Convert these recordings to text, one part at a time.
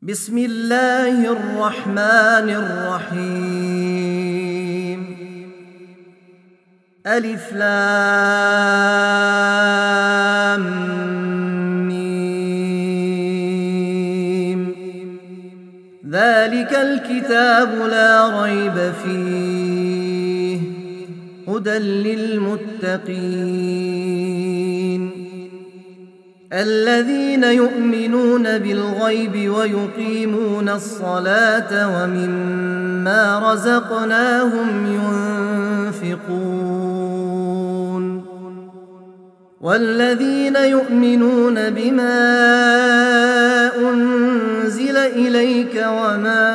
بسم الله الرحمن الرحيم ألف لام ميم ذلك الكتاب لا ريب فيه هدى للمتقين الذين يؤمنون بالغيب ويقيمون الصلاة ومما رزقناهم ينفقون والذين يؤمنون بما أنزل إليك وما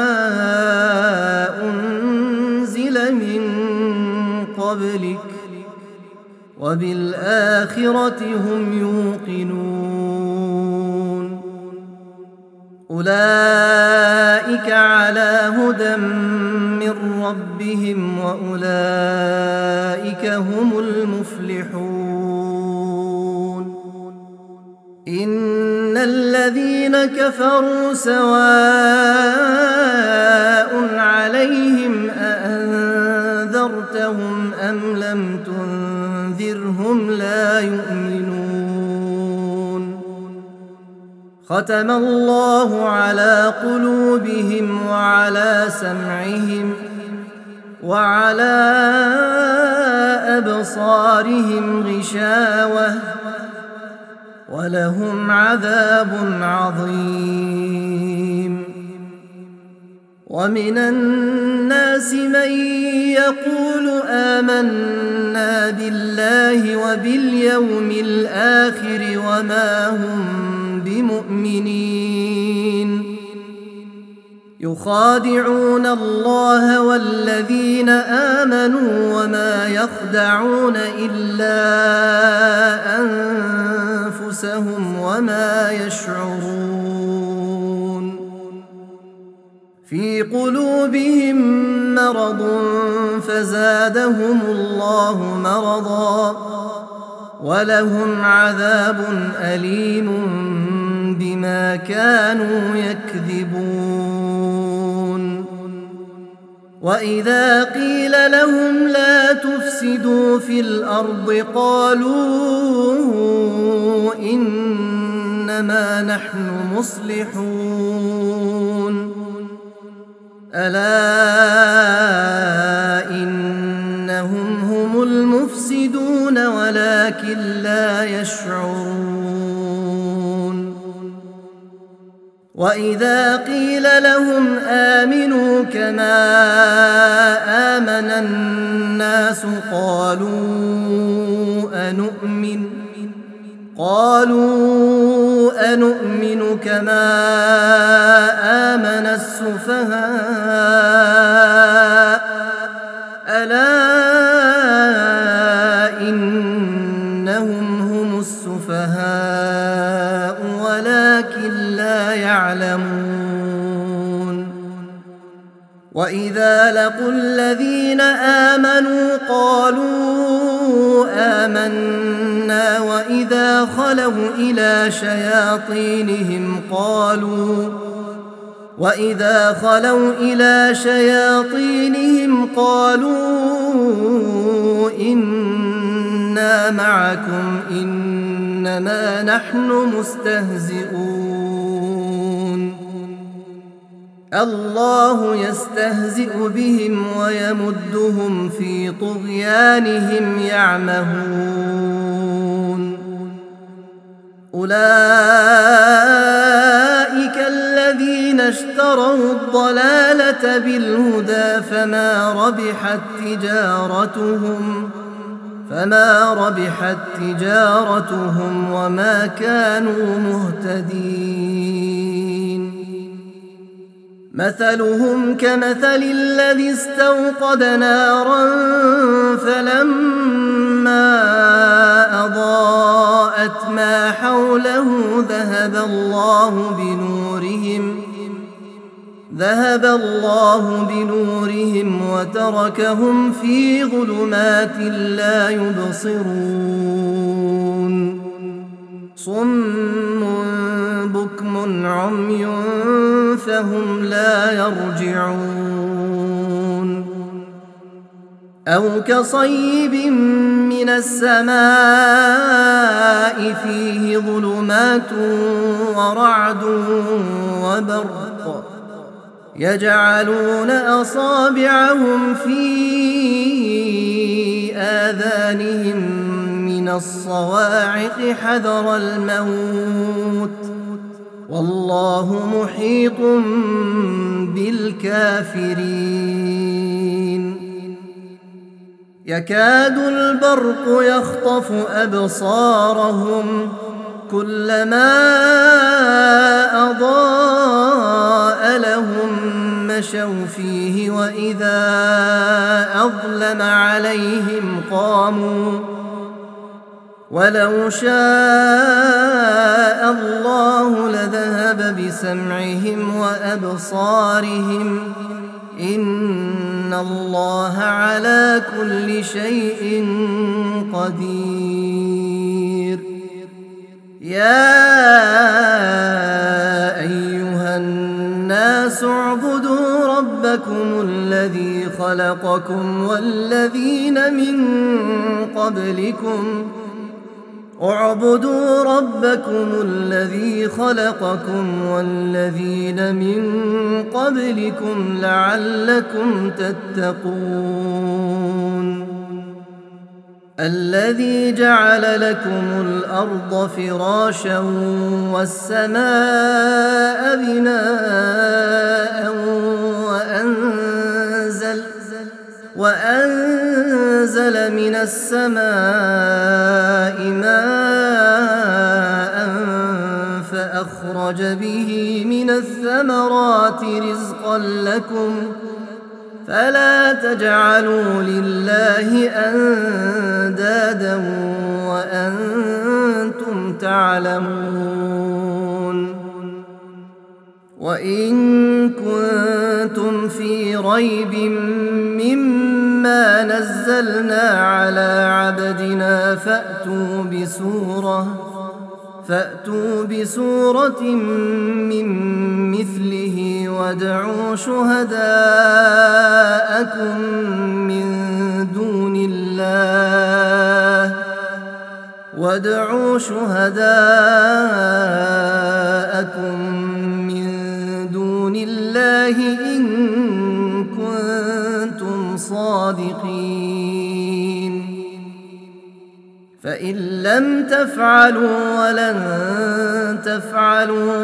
أنزل من قبلك وبالآخرة هم يوقنون أولئك على هدى من ربهم وأولئك هم المفلحون إن الذين كفروا سواء عليهم أأنذرتهم أم لم تنذرهم لا يؤمنون ختم الله على قلوبهم وعلى سمعهم وعلى أبصارهم غشاوة ولهم عذاب عظيم ومن الناس من يقول آمنا بالله وباليوم الآخر وما هم بمؤمنين يخادعون الله والذين آمنوا وما يخدعون إلا أنفسهم وما يشعرون في قلوبهم مرض فزادهم الله مرضا ولهم عذاب أليم بما كانوا يكذبون وإذا قيل لهم لا تفسدوا في الأرض قالوا إنما نحن مصلحون ألا إنهم هم المفسدون ولكن لا يشعرون وإذا قيل لهم آمنوا كما آمن الناس قالوا أنؤمن كما آمن السفهاء ألا إنهم هم السفهاء ولكن لا يعلمون وإذا لقوا الذين آمنوا قالوا آمنا وإذا خلوا إلى شياطينهم قالوا إنا معكم إنما نحن مستهزئون الله يستهزئ بهم ويمدهم في طغيانهم يعمهون أولئك الذين اشتروا الضلالة بالهدى فما ربحت تجارتهم وما كانوا مهتدين مثلهم كمثل الذي استوقد نارا فلما أضاءت ما حوله ذهب الله بنورهم وتركهم في ظلمات لا يبصرون صم بكم عمي فهم لا يرجعون أو كصيب من السماء فيه ظلمات ورعد وبرق يجعلون أصابعهم في آذانهم من الصواعق حذر الموت والله محيط بالكافرين يكاد البرق يخطف أبصارهم كلما أضاء لهم مشوا فيه وإذا أظلم عليهم قاموا ولو شاء الله لذهب بسمعهم وأبصارهم إن الله على كل شيء قدير يا أيها الناس اعبدوا ربكم الذي خلقكم والذين من قبلكم لعلكم تتقون الذي جعل لكم الأرض فراشا والسماء بناء وأنزل من السماء ماء فأخرج به من الثمرات رزقا لكم فلا تجعلوا لله أندادا وأنتم تعلمون وإن كنتم في ريب مما نزلنا على عبدنا فأتوا بسورة من مثله وادعوا شهداءكم من دون الله إن كنتم صادقين فإن لم تفعلوا ولن تفعلوا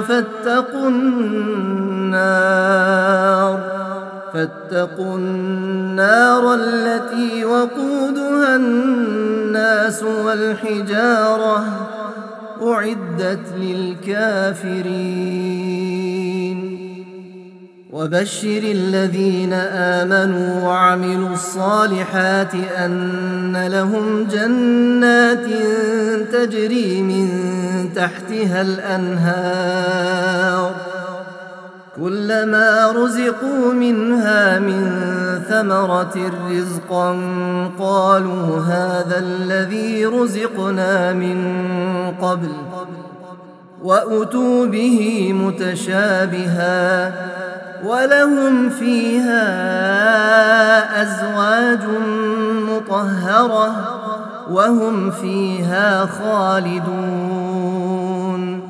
فاتقوا النار التي وقودها الناس والحجارة أعدت للكافرين وبشر الذين آمنوا وعملوا الصالحات أن لهم جنات تجري من تحتها الأنهار كلما رزقوا منها من ثمرة رزقا قالوا هذا الذي رزقنا من قبل وأتوا به متشابها ولهم فيها أزواج مطهرة وهم فيها خالدون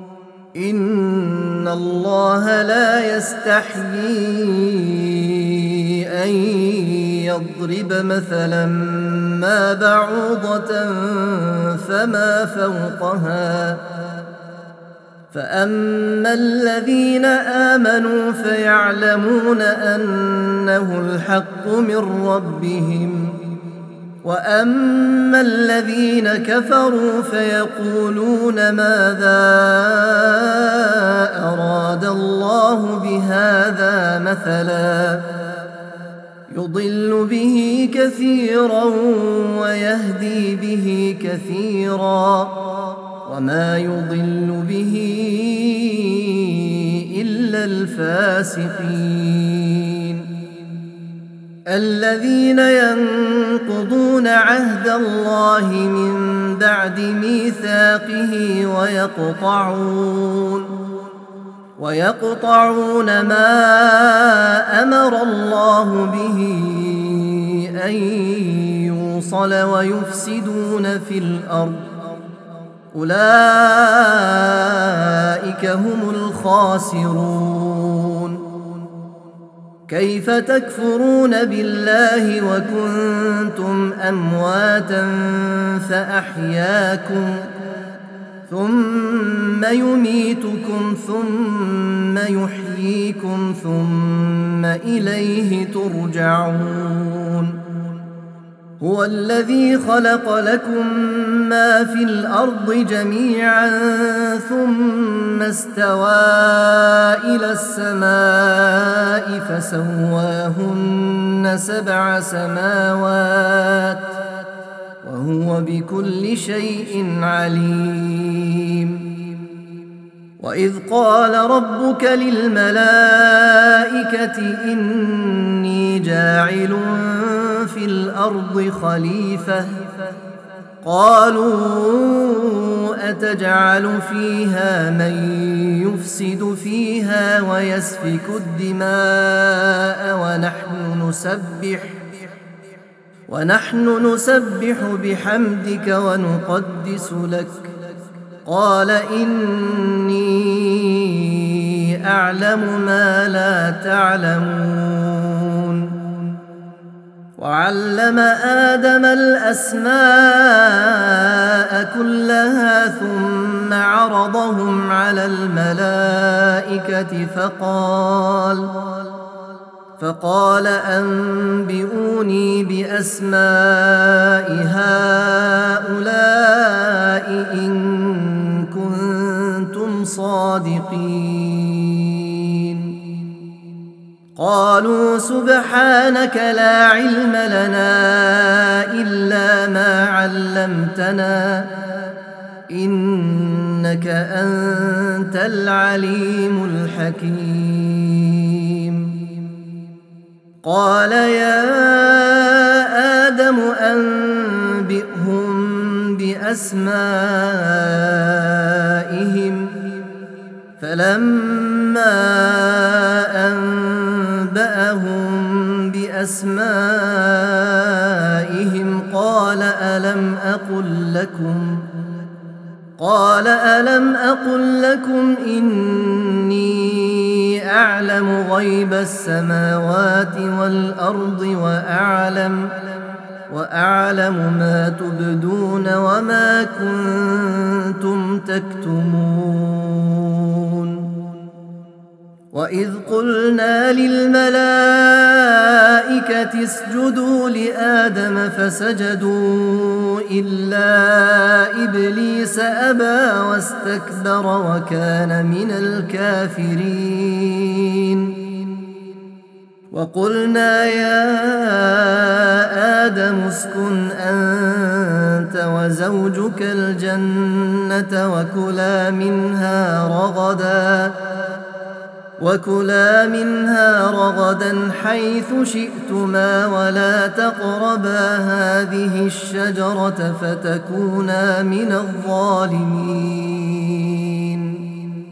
إن الله لا يستحيي أن يضرب مثلا ما بعوضة فما فوقها فأما الذين آمنوا فيعلمون أنه الحق من ربهم وأما الذين كفروا فيقولون ماذا أراد الله بهذا مثلا يضل به كثيرا ويهدي به كثيرا وما يضل به إلا الفاسقين الذين ينقضون عهد الله من بعد ميثاقه ويقطعون ما أمر الله به أن يوصل ويفسدون في الأرض أولئك هم الخاسرون. كيف تكفرون بالله وكنتم أمواتا فأحياكم ثم يميتكم ثم يحييكم ثم إليه ترجعون. هو الذي خلق لكم ما في الأرض جميعا ثم استوى إلى السماء فسواهن 7 سماوات وهو بكل شيء عليم. وإذ قال ربك للملائكة إني جاعل في الأرض خليفة قالوا أتجعل فيها من يفسد فيها ويسفك الدماء ونحن نسبح بحمدك ونقدس لك قال إني أعلم ما لا تعلمون. وعلم آدم الأسماء كلها ثم عرضهم على الملائكة فقال أنبئوني بأسماء هؤلاء إن كنتم صادقين. قالوا سبحانك لا علم لنا إلا ما علمتنا إنك أنت العليم الحكيم. قال يا آدم أنبئهم بأسمائهم فلما أنبأهم بأسمائهم قال ألم أقل لكم إني أعلم غيب السماوات والأرض وأعلم ما تبدون وما كنتم تكتمون. وإذ قلنا للملائكة اسجدوا لآدم فسجدوا إلا إبليس أبى واستكبر وكان من الكافرين. وقلنا يا آدم اسكن أنت وزوجك الجنة وكلا منها رغدا حيث شئتما ولا تقربا هذه الشجرة فتكونا من الظالمين.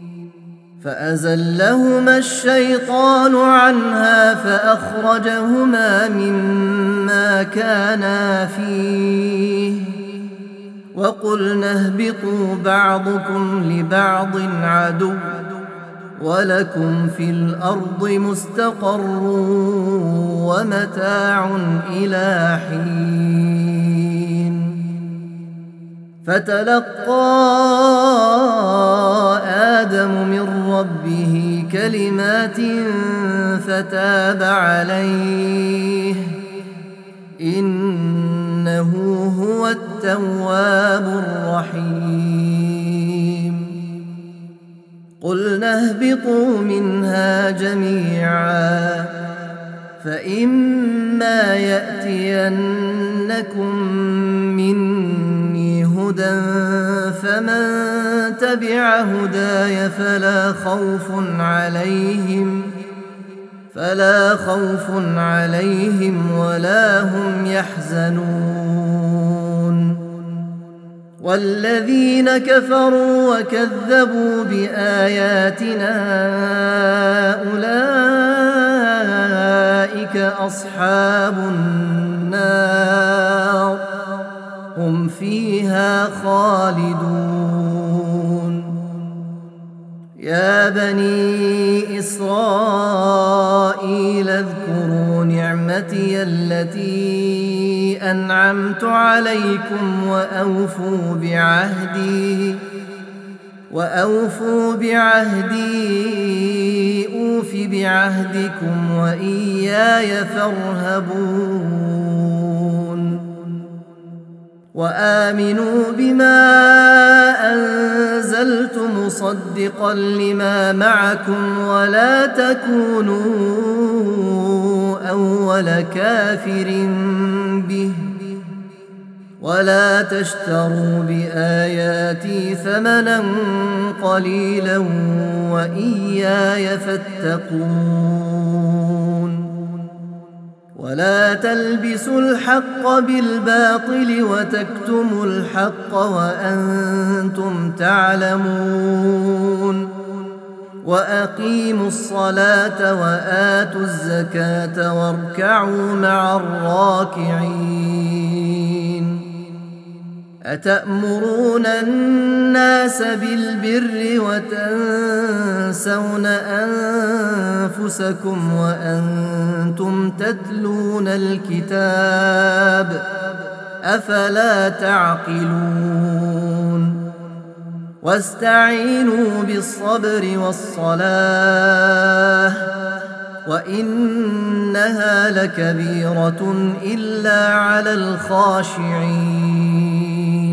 فأزلهما الشيطان عنها فأخرجهما مما كانا فيه وقلنا اهبطوا بعضكم لبعض عدو ولكم في الأرض مستقر ومتاع إلى حين. فتلقى آدم من ربه كلمات فتاب عليه إنه هو التواب الرحيم. قلنا اهبطوا منها جميعا فإما يأتينكم مني هدى فمن تبع هداي فلا فلا خوف عليهم ولا هم يحزنون. والذين كفروا وكذبوا بآياتنا أولئك أصحاب النار هم فيها خالدون. يا بني إسرائيل اذكروا نعمتي التي أنعمت عليكم وأوفوا بعهدي أوف بعهدكم وإياي فارهبون. وآمنوا بما أنزلت مصدقا لما معكم ولا تكونوا أول كافر به ولا تشتروا بآياتي ثمنا قليلا وإياي فاتقون. ولا تلبسوا الحق بالباطل وتكتموا الحق وأنتم تعلمون. وأقيموا الصلاة وآتوا الزكاة واركعوا مع الراكعين. أتأمرون الناس بالبر وتنسون أنفسكم وأنتم تتلون الكتاب أفلا تعقلون. واستعينوا بالصبر والصلاة وإنها لكبيرة إلا على الخاشعين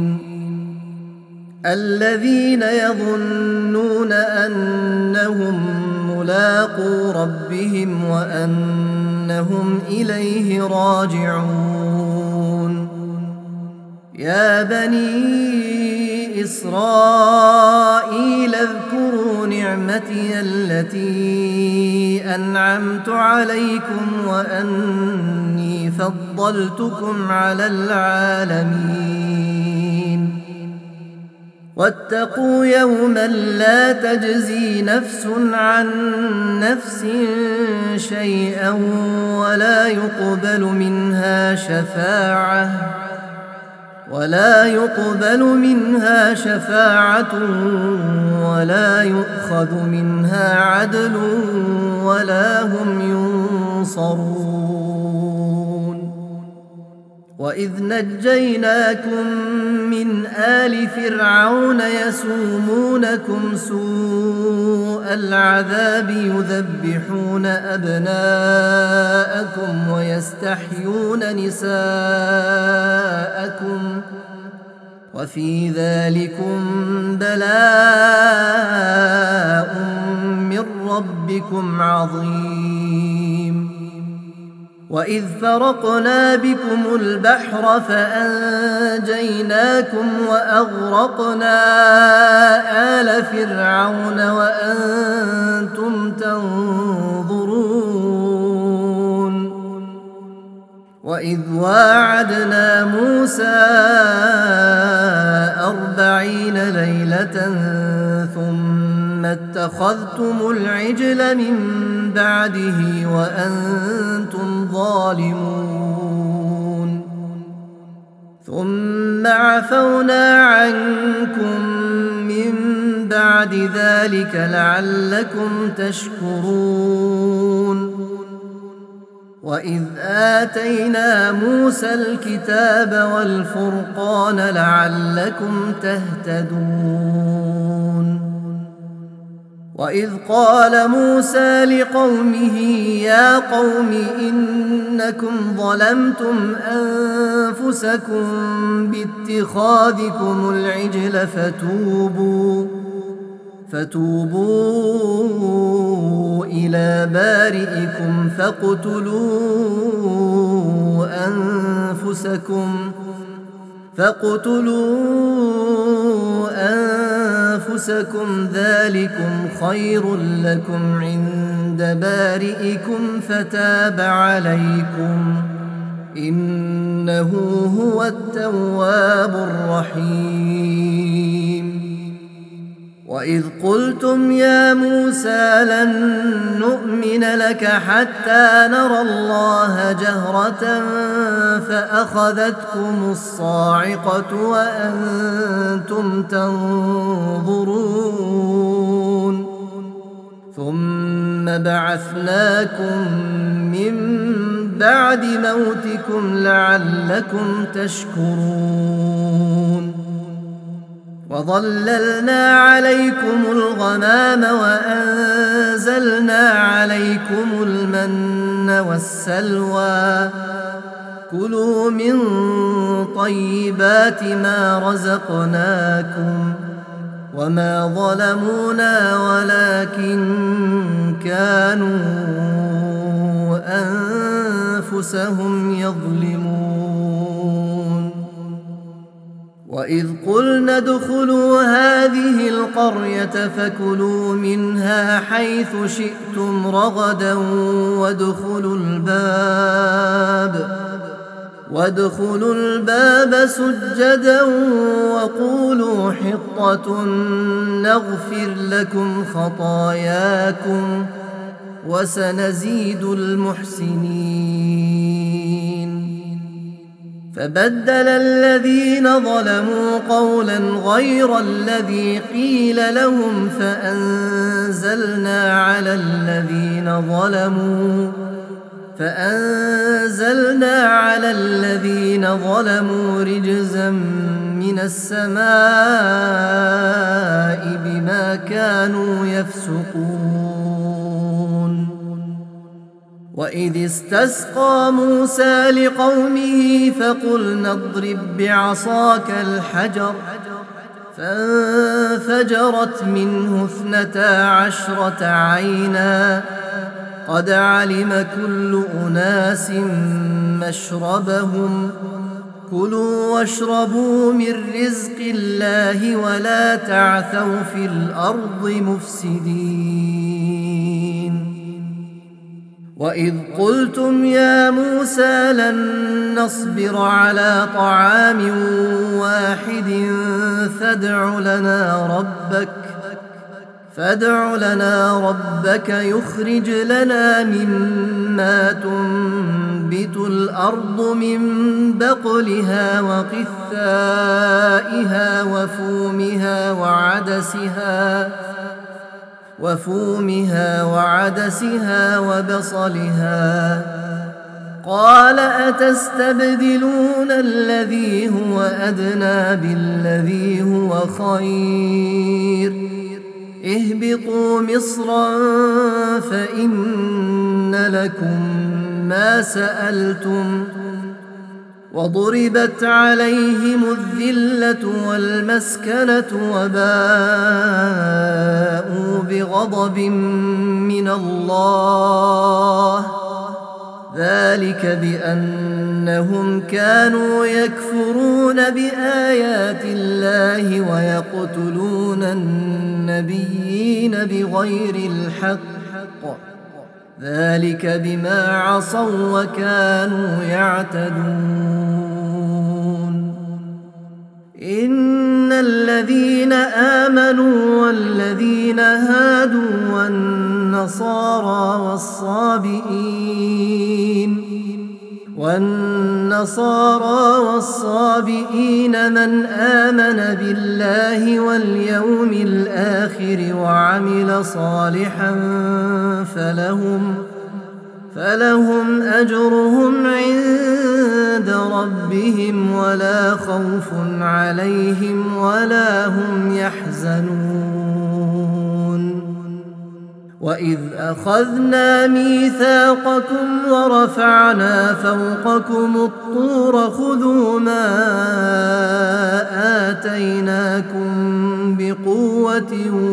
الذين يظنون أنهم ملاقو ربهم وأنهم إليه راجعون. يا بني إسرائيل اذكروا نعمتي التي أنعمت عليكم وأني فضلتكم على العالمين. واتقوا يوما لا تجزي نفس عن نفس شيئا ولا يقبل منها شفاعة ولا يؤخذ منها عدل ولا هم ينصرون. وإذ نجيناكم من آل فرعون يسومونكم سوء العذاب يذبحون أبناءكم ويستحيون نساءكم وفي ذلكم بلاء من ربكم عظيم. وإذ فرقنا بكم البحر فأنجيناكم وأغرقنا آل فرعون وأنتم تنظرون. وإذ واعدنا موسى 40 ليلة ثم اتخذتم العجل من بعده وأنتم ظالمون. ثم عفونا عنكم من بعد ذلك لعلكم تشكرون. وإذ آتينا موسى الكتاب والفرقان لعلكم تهتدون. وإذ قال موسى لقومه يا قوم إنكم ظلمتم أنفسكم باتخاذكم العجل فتوبوا إلى بارئكم فاقتلوا أنفسكم ذلكم خير لكم عند بارئكم فتاب عليكم إنه هو التواب الرحيم. وإذ قلتم يا موسى لن نؤمن لك حتى نرى الله جهرة فأخذتكم الصاعقة وأنتم تنظرون ثم بعثناكم من بعد موتكم لعلكم تشكرون. وظللنا عليكم الغمام وأنزلنا عليكم المن والسلوى كلوا من طيبات ما رزقناكم وما ظلمونا ولكن كانوا أنفسهم يظلمون. وإذ قلنا ادخلوا هذه القرية فكلوا منها حيث شئتم رغدا وادخلوا الباب سجدا وقولوا حطة نغفر لكم خطاياكم وسنزيد المحسنين. فبدل الذين ظلموا قولا غير الذي قيل لهم فأنزلنا على الذين ظلموا رجزا من السماء بما كانوا يفسقون. وإذ استسقى موسى لقومه فقلنا اضرب بعصاك الحجر فانفجرت منه 12 عينا قد علم كل أناس مشربهم كلوا واشربوا من رزق الله ولا تعثوا في الأرض مفسدين. وإذ قلتم يا موسى لن نصبر على طعام واحد فادع لنا ربك يخرج لنا مما تنبت الأرض من بقلها وقثائها وفومها وعدسها وبصلها قال أتستبدلون الذي هو أدنى بالذي هو خير اهبطوا مصرا فإن لكم ما سألتم وضربت عليهم الذلة والمسكنة وباءوا بغضب من الله ذلك بأنهم كانوا يكفرون بآيات الله ويقتلون النبيين بغير الحق ذلك بما عصوا وكانوا يعتدون. إن الذين آمنوا والذين هادوا والنصارى والصابئين من آمن بالله واليوم الآخر وعمل صالحا فلهم أجرهم عند ربهم ولا خوف عليهم ولا هم يحزنون. وإذ أخذنا ميثاقكم ورفعنا فوقكم الطور خذوا ما آتيناكم بقوة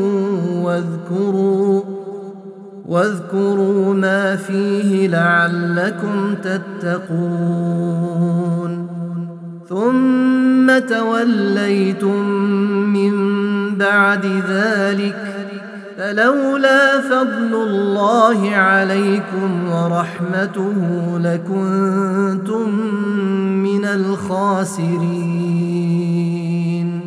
واذكروا ما فيه لعلكم تتقون. ثم توليتم من بعد ذلك فلولا فضل الله عليكم ورحمته لكنتم من الخاسرين.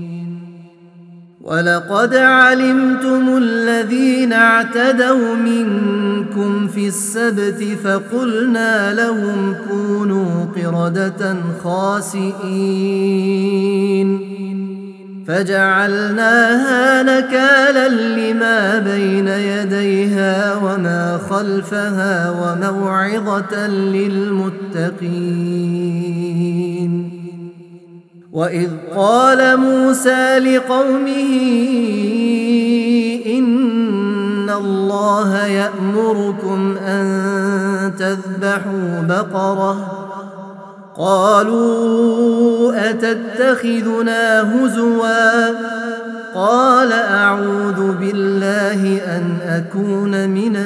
ولقد علمتم الذين اعتدوا منكم في السبت فقلنا لهم كونوا قردة خاسئين فجعلناها نكالا لما بين يديها وما خلفها وموعظة للمتقين. وإذ قال موسى لقومه إن الله يأمركم أن تذبحوا بقرة قالوا أتتخذنا هزوا قال أعوذ بالله أن أكون من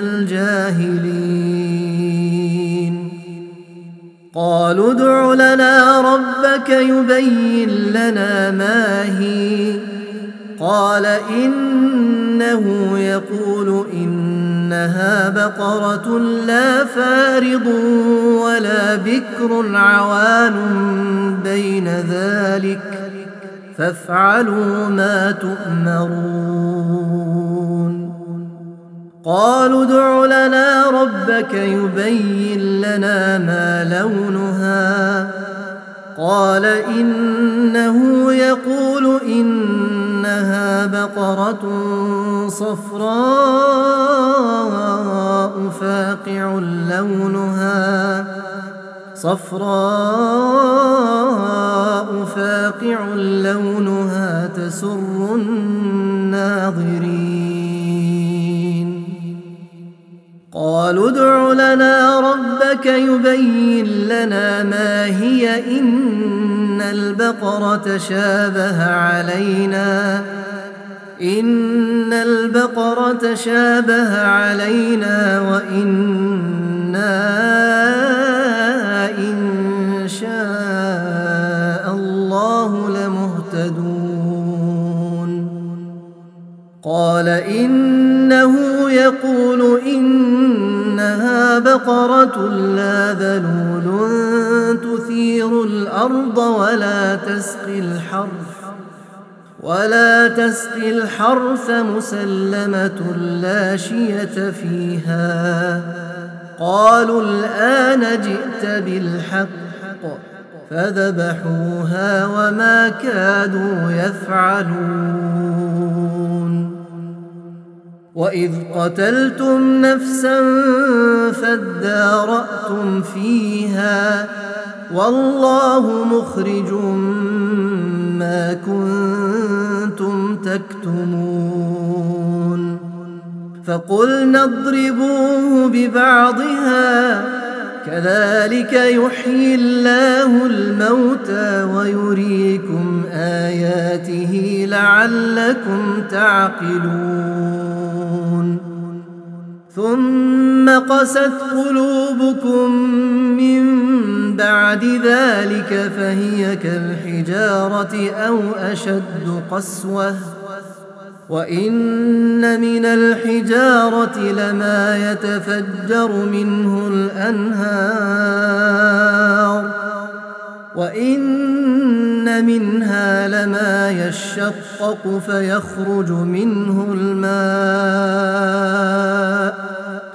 الجاهلين. قالوا ادع لنا ربك يبين لنا ما هي قال إنه يقول إنها بقرة لا فارض ولا بكر عوان بين ذلك فافعلوا ما تؤمرون. قالوا ادع لنا ربك يبين لنا ما لونها قال إنه يقول إنها بقرة صفراء فاقع لونها تسر الناظرين. قالوا ادع لنا ربك يبين لنا ما هي إن البقرة شابه علينا وإنا إن شاء الله لمهتدون. قال إنه يقول إنها بقرة لا ذلول تثير الأرض ولا تسقي الحرث مسلمة لا شية فيها. قالوا الآن جئت بالحق فذبحوها وما كادوا يفعلون. وإذ قتلتم نفسا فادارأتم فيها والله مخرج ما كنتم تكتمون. فقلنا اضربوه ببعضها كذلك يحيي الله الموتى ويريكم آياته لعلكم تعقلون. ثم قست قلوبكم من بعد ذلك فهي كالحجارة أو أشد قسوة وإن من الحجارة لما يتفجر منه الأنهار وإن منها لما يشقق فيخرج منه الماء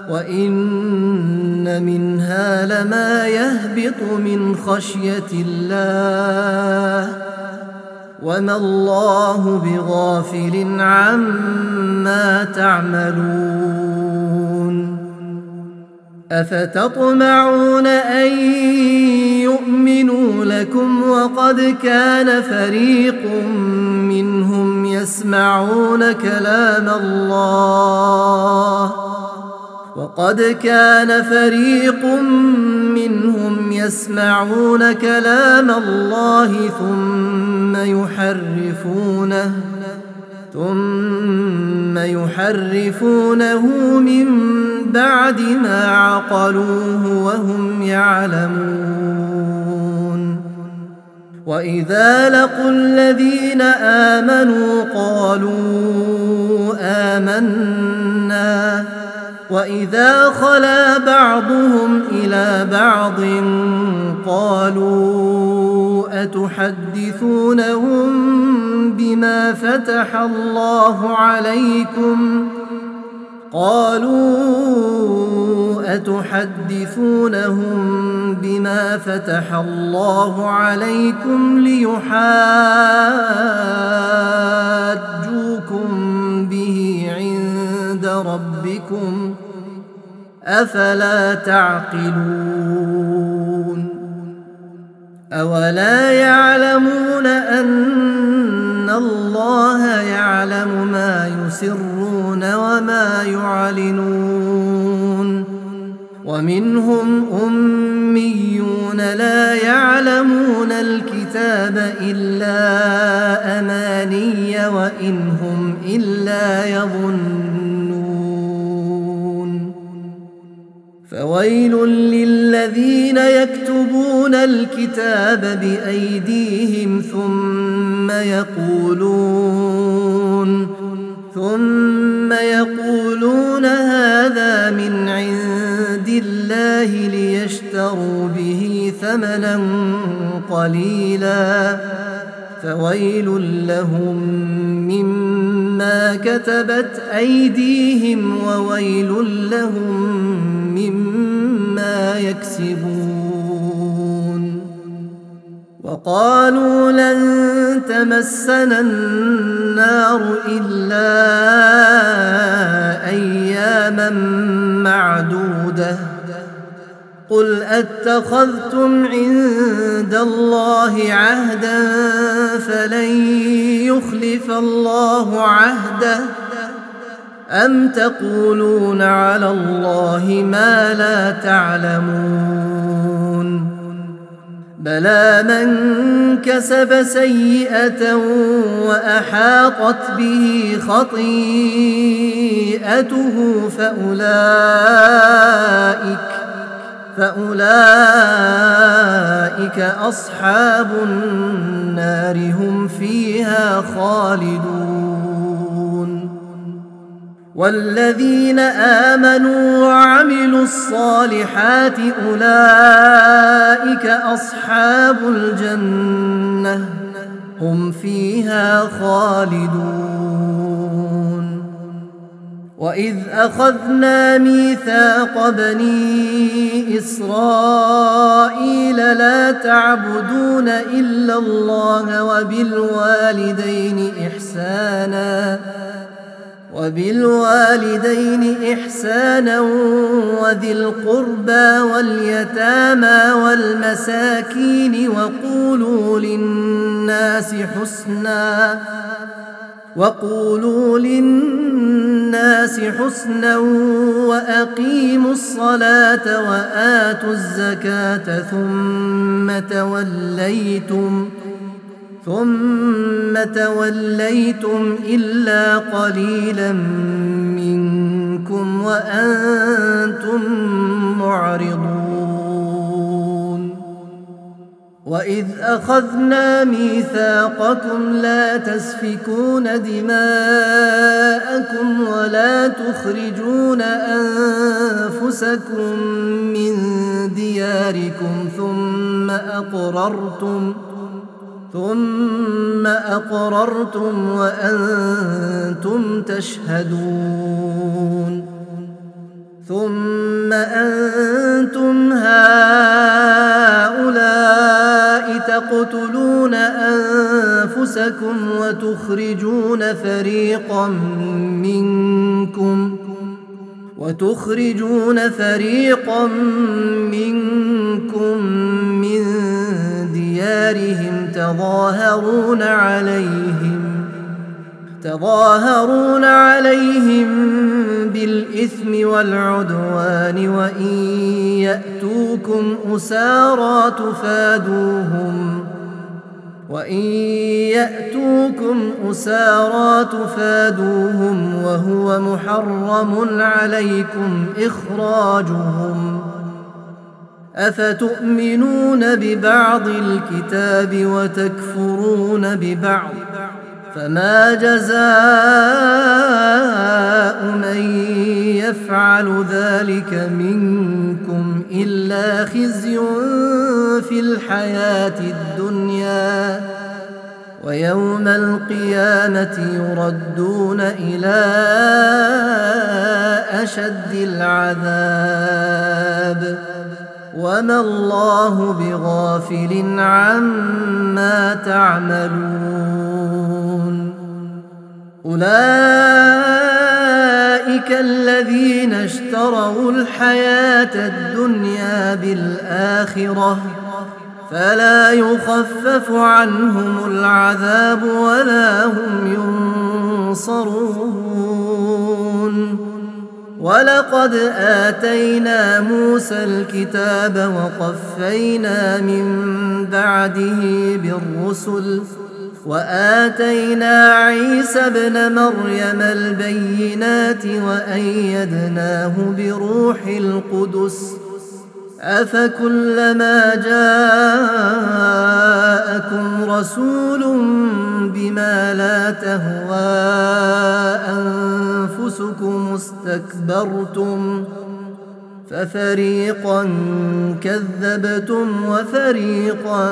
وإن منها لما يهبط من خشية الله وما الله بغافل عما تعملون. أفتطمعون أن يؤمنوا لكم وقد كان فريق منهم يسمعون كلام الله ثم يحرفونه من بعد ما عقلوه وهم يعلمون. وإذا لقوا الذين آمنوا قالوا آمنا وإذا خلا بعضهم إلى بعض قالوا أتحدثونهم بما فتح الله عليكم ليحاجوكم به عند ربكم أفلا تعقلون أولا يعلمون أن الله يعلم ما يسرون وما يعلنون ومنهم أميون لا يعلمون الكتاب إلا أماني وإن هم إلا يظنون فويل للذين يكتبون الكتاب بأيديهم ثم يقولون هذا من عند الله ليشتروا به ثمنا قليلا فويل لهم مما كتبت أيديهم وويل لهم مما يكسبون وقالوا لن تمسنا النار إلا أياما معدودة قل أتخذتم عند الله عهدا فلن يخلف الله عهده أم تقولون على الله ما لا تعلمون بلى من كسب سيئة وأحاطت به خطيئته فأولئك أصحاب النار هم فيها خالدون والذين آمنوا وعملوا الصالحات أولئك أصحاب الجنة هم فيها خالدون وإذ أخذنا ميثاق بني إسرائيل لا تعبدون إلا الله وبالوالدين إحسانا وذي القربى واليتامى والمساكين وقولوا للناس حسنا وأقيموا الصلاة وآتوا الزكاة ثم توليتم إلا قليلا منكم وأنتم معرضون وإذ أخذنا ميثاقكم لا تسفكون دماءكم ولا تخرجون أنفسكم من دياركم ثم أقررتم وأنتم تشهدون ثم أنتم هؤلاء تقتلون أنفسكم وتخرجون فريقا منكم من ديارهم تظاهرون عليهم بالإثم والعدوان وإن يأتوكم أسارى تفادوهم وهو محرم عليكم إخراجهم أفتؤمنون ببعض الكتاب وتكفرون ببعض فما جزاء من يفعل ذلك منكم إلا خزي في الحياة الدنيا ويوم القيامة يردون إلى أشد العذاب وما الله بغافل عما تعملون أولئك الذين اشتروا الحياة الدنيا بالآخرة فلا يخفف عنهم العذاب ولا هم ينصرون ولقد آتينا موسى الكتاب وقفينا من بعده بالرسل وآتينا عيسى ابن مريم البينات وأيدناه بروح القدس أفكلما جاءكم رسول بما لا تهوى أنفسكم استكبرتم ففريقا كذبتم وفريقا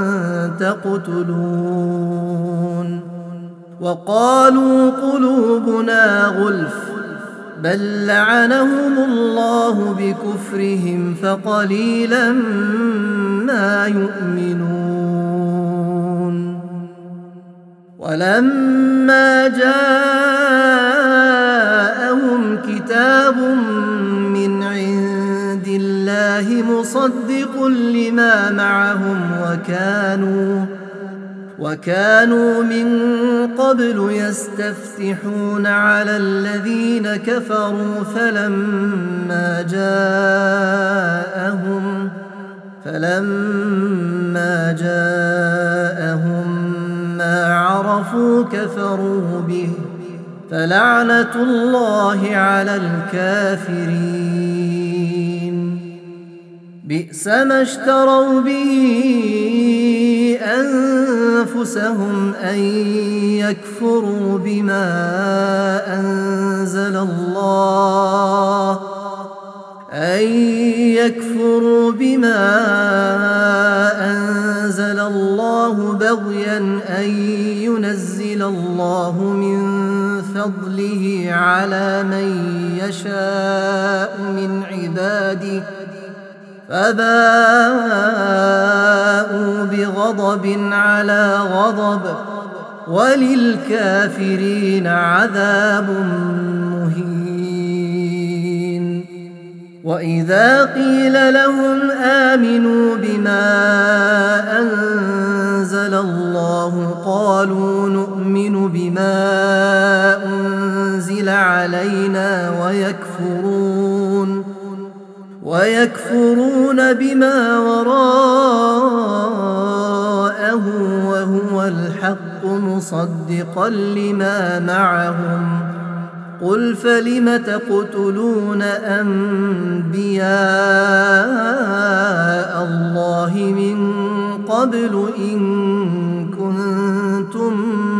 تقتلون وقالوا قلوبنا غلف بل لعنهم الله بكفرهم فقليلا ما يؤمنون ولما جاءهم كتاب من عند الله مصدق لما معهم وكانوا من قبل يستفتحون على الذين كفروا فلما جاءهم ما عرفوا كفروا به فلعنة الله على الكافرين بئس ما اشتروا به أنفسهم أن يكفروا بما أنزل الله بغيا أن ينزل الله من فضله على من يشاء من عباده فباءوا بغضب على غضب وللكافرين عذاب مهين وإذا قيل لهم آمنوا بما أنزل الله قالوا نؤمن بما أنزل علينا ويكفرون بما وراءه وهو الحق مصدقا لما معهم قل فلم تقتلون أنبياء الله من قبل إن كنتم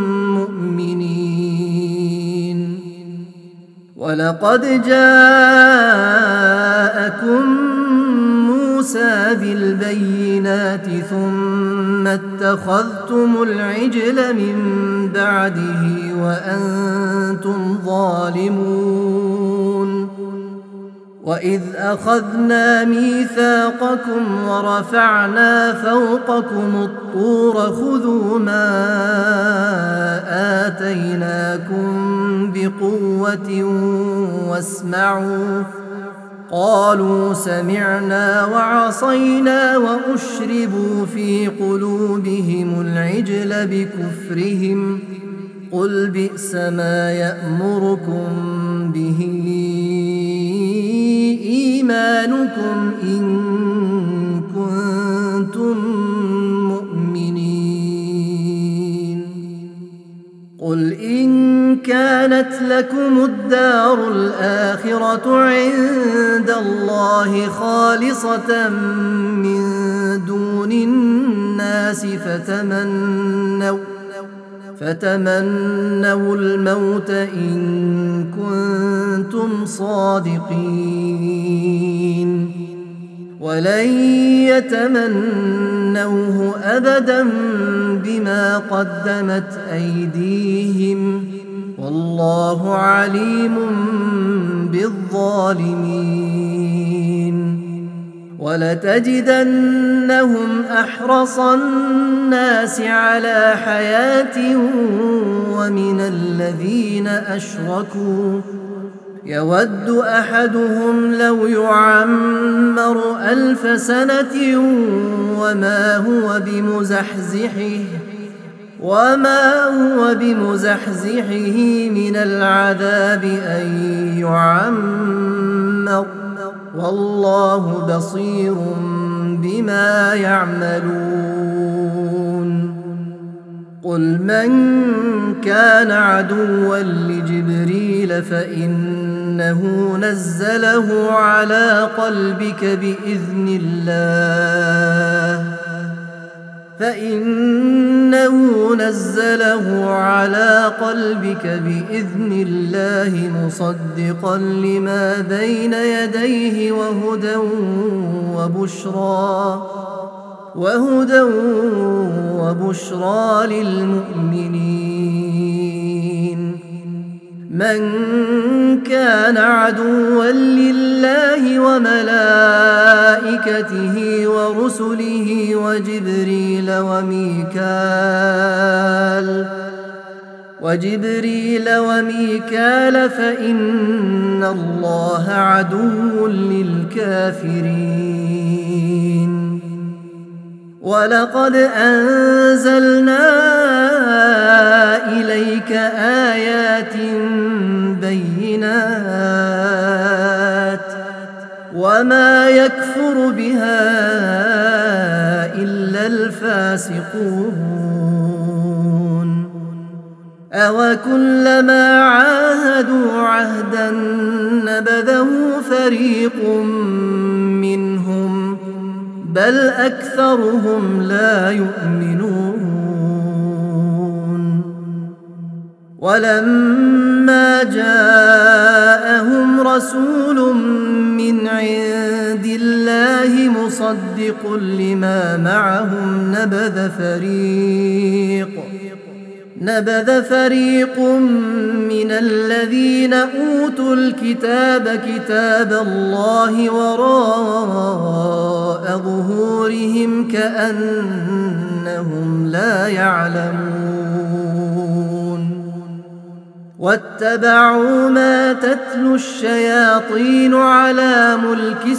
مؤمنين ولقد جاءكم موسى بالبينات ثم اتخذتم العجل من بعده وأنتم ظالمون وإذ أخذنا ميثاقكم ورفعنا فوقكم الطور خذوا ما آتيناكم بقوة واسمعوا قالوا سمعنا وعصينا وأشربوا في قلوبهم العجل بكفرهم قل بئس ما يأمركم به إيمانكم إن كنتم مؤمنين قل إن كانت لكم الدار الآخرة عند عند الله خالصة من دون الناس فتمنوا الموت إن كنتم صادقين ولن يتمنوه أبدا بما قدمت أيديهم والله عليم بالظالمين ولتجدنهم أحرص الناس على حياة ومن الذين أشركوا يود أحدهم لو يعمر 1000 سنة وما هو بمزحزحه من العذاب أن يعمر والله بصير بما يعملون قل من كان عدوا لجبريل فإنه نزله على قلبك بإذن الله مصدقا لما بين يديه وهدى وبشرى للمؤمنين من كان عدوا لله وملائكته ورسله وجبريل وميكال فإن الله عدو للكافرين ولقد أنزلنا إليك آيات بينات وما يكفر بها إلا الفاسقون أوكلما عاهدوا عهدا نبذه فريق منهم بل أكثرهم لا يؤمنون ولما جاءهم رسول من عند الله مصدق لما معهم نبذ فريق من الذين أوتوا الكتاب كتاب الله وراء ظهورهم كأنهم لا يعلمون واتبعوا ما تتلو الشياطين على ملك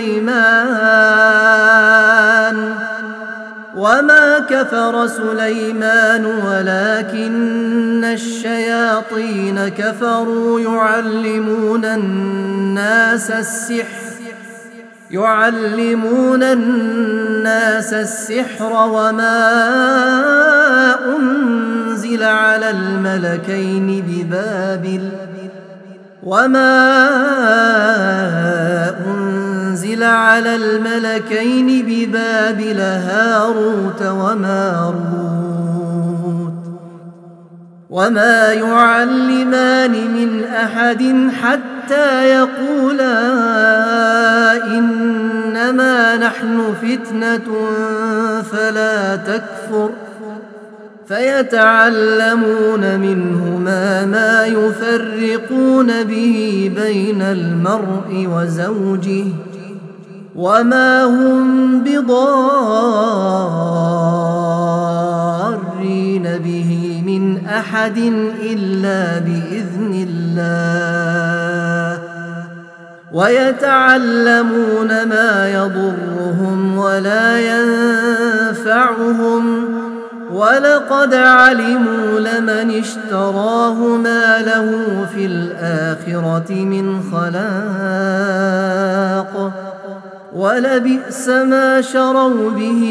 سليمان وما كفر سليمان ولكن الشياطين كفروا يعلمون الناس السحر وما أنزل على الملكين ببابل هاروت وماروت وما يعلمان من أحد حتى يقولا إنما نحن فتنة فلا تكفر فيتعلمون منهما ما يفرقون به بين المرء وزوجه وما هم بضارين به من أحد إلا بإذن الله ويتعلمون ما يضرهم ولا ينفعهم ولقد علموا لمن اشتراه ما له في الآخرة من خلاق ولبئس ما شروا به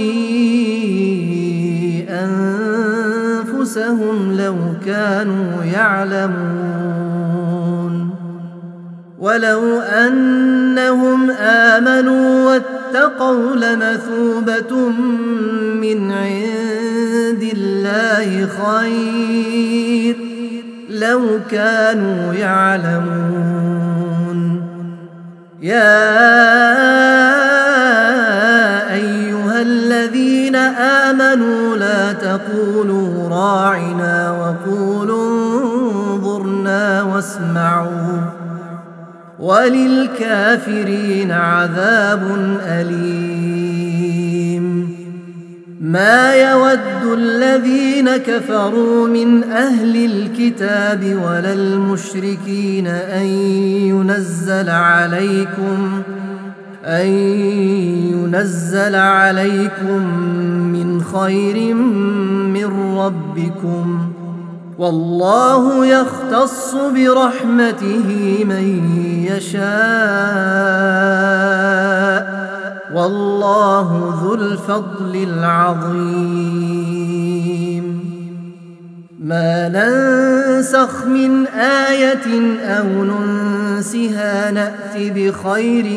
أنفسهم لو كانوا يعلمون ولو أنهم آمنوا واتقوا لمثوبة من عند الله خير لو كانوا يعلمون. يا أيها الذين آمنوا لا تقولوا راعنا وقولوا انظرنا واسمعوا وللكافرين عذاب أليم. ما يود الذين كفروا من أهل الكتاب ولا المشركين أن ينزل عليكم من خير من ربكم، والله يختص برحمته من يشاء، والله ذو الفضل العظيم. ما ننسخ من آية أو ننسها نأت بخير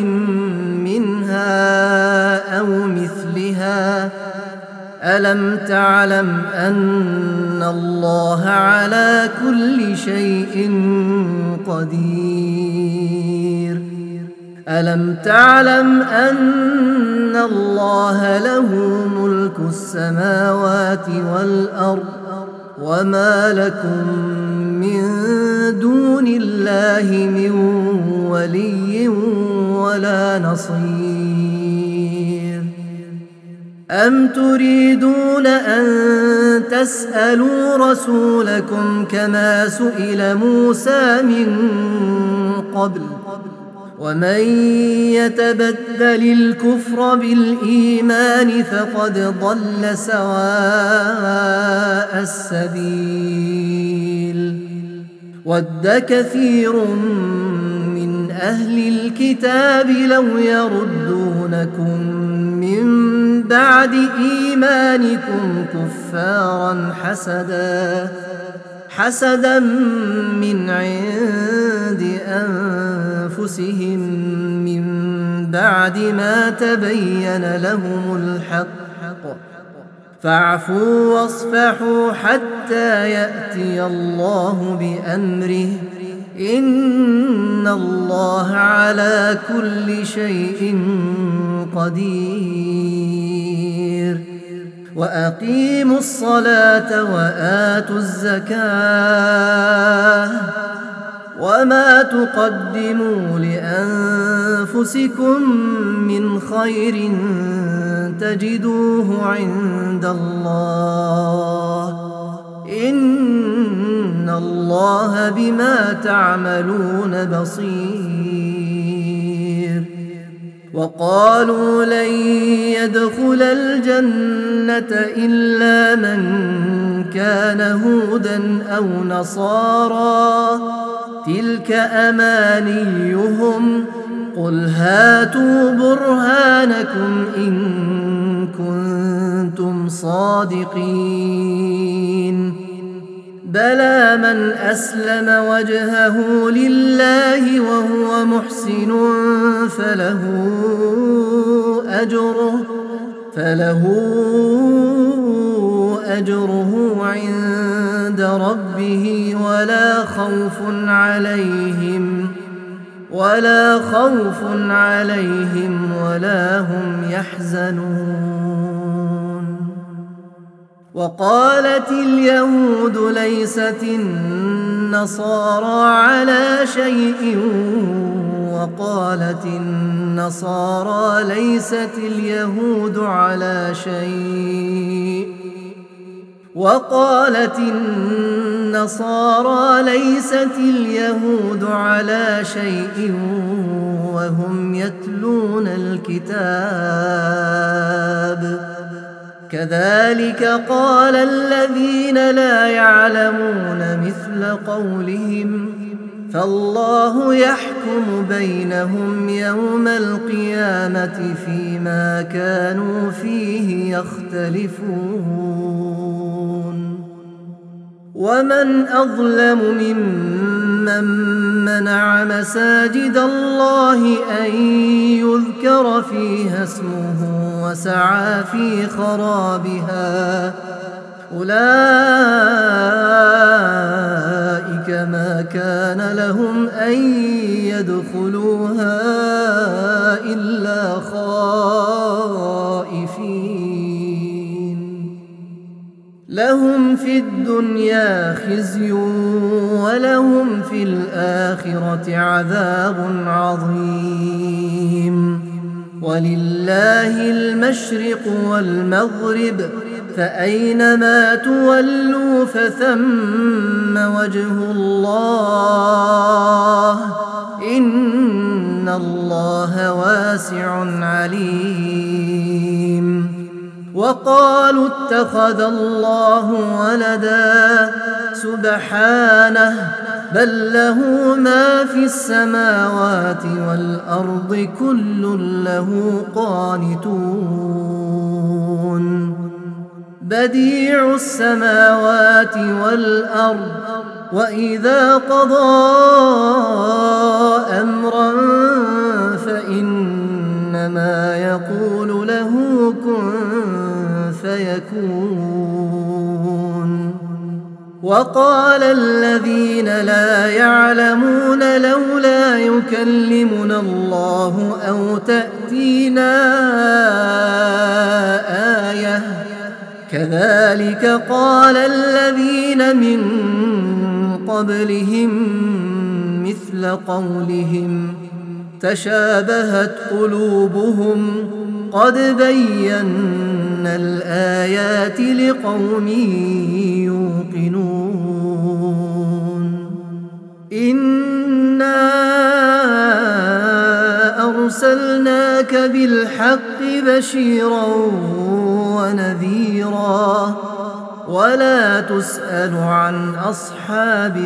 منها أو مثلها. ألم تعلم أن الله على كل شيء قدير؟ ألم تعلم أن الله له ملك السماوات والأرض وما لكم من دون الله من ولي ولا نصير؟ أم تريدون أن تسألوا رسولكم كما سئل موسى من قبل؟ ومن يتبدل الكفر بالإيمان فقد ضل سواء السبيل. ود كثير من أهل الكتاب لو يردونكم من بعد إيمانكم كفارا حسدا من عند أنفسهم من بعد ما تبين لهم الحق، فاعفوا واصفحوا حتى يأتي الله بأمره، إن الله على كل شيء قدير. وأقيموا الصلاة وآتوا الزكاة وما تقدموا لأنفسكم من خير تجدوه عند الله، إن الله بما تعملون بصير. وقالوا لن يدخل الجنة إلا من كان هودا أو نصارى، تلك أمانيهم، قل هاتوا برهانكم إن كنتم صادقين. بلى من أسلم وجهه لله وهو محسن فله أجره عند ربه ولا خوف عليهم ولا هم يحزنون. وقالت اليهود ليست النصارى على شيء، وقالت النصارى ليست اليهود على شيء، وقالت النصارى ليست اليهود على شيء وهم يتلون الكتاب. كذلك قال الذين لا يعلمون مثل قولهم، فالله يحكم بينهم يوم القيامة فيما كانوا فيه يختلفون. ومن أظلم ممن من منع مساجد الله أن يذكر فيها اسمه وسعى في خرابها أولئك ما كان لهم أن يدخلوها إلا خائفين لهم في الدنيا خزي ولهم في الآخرة عذاب عظيم ولله المشرق والمغرب فأينما تولوا فثم وجه الله إن الله واسع عليم وقالوا اتخذ الله ولدا سبحانه بل له ما في السماوات والأرض كل له قانتون بديع السماوات والأرض وإذا قضى أمرا فإنما يقول له كن فيكون وقال الذين لا يعلمون لولا يكلمنا الله أو تأتينا آية كذلك قال الذين من قبلهم مثل قولهم تشابهت قلوبهم قد بينا الآيات لقوم يوقنون إنا أرسلناك بالحق بشيرا ونذيرا ولا تسأل عن أصحاب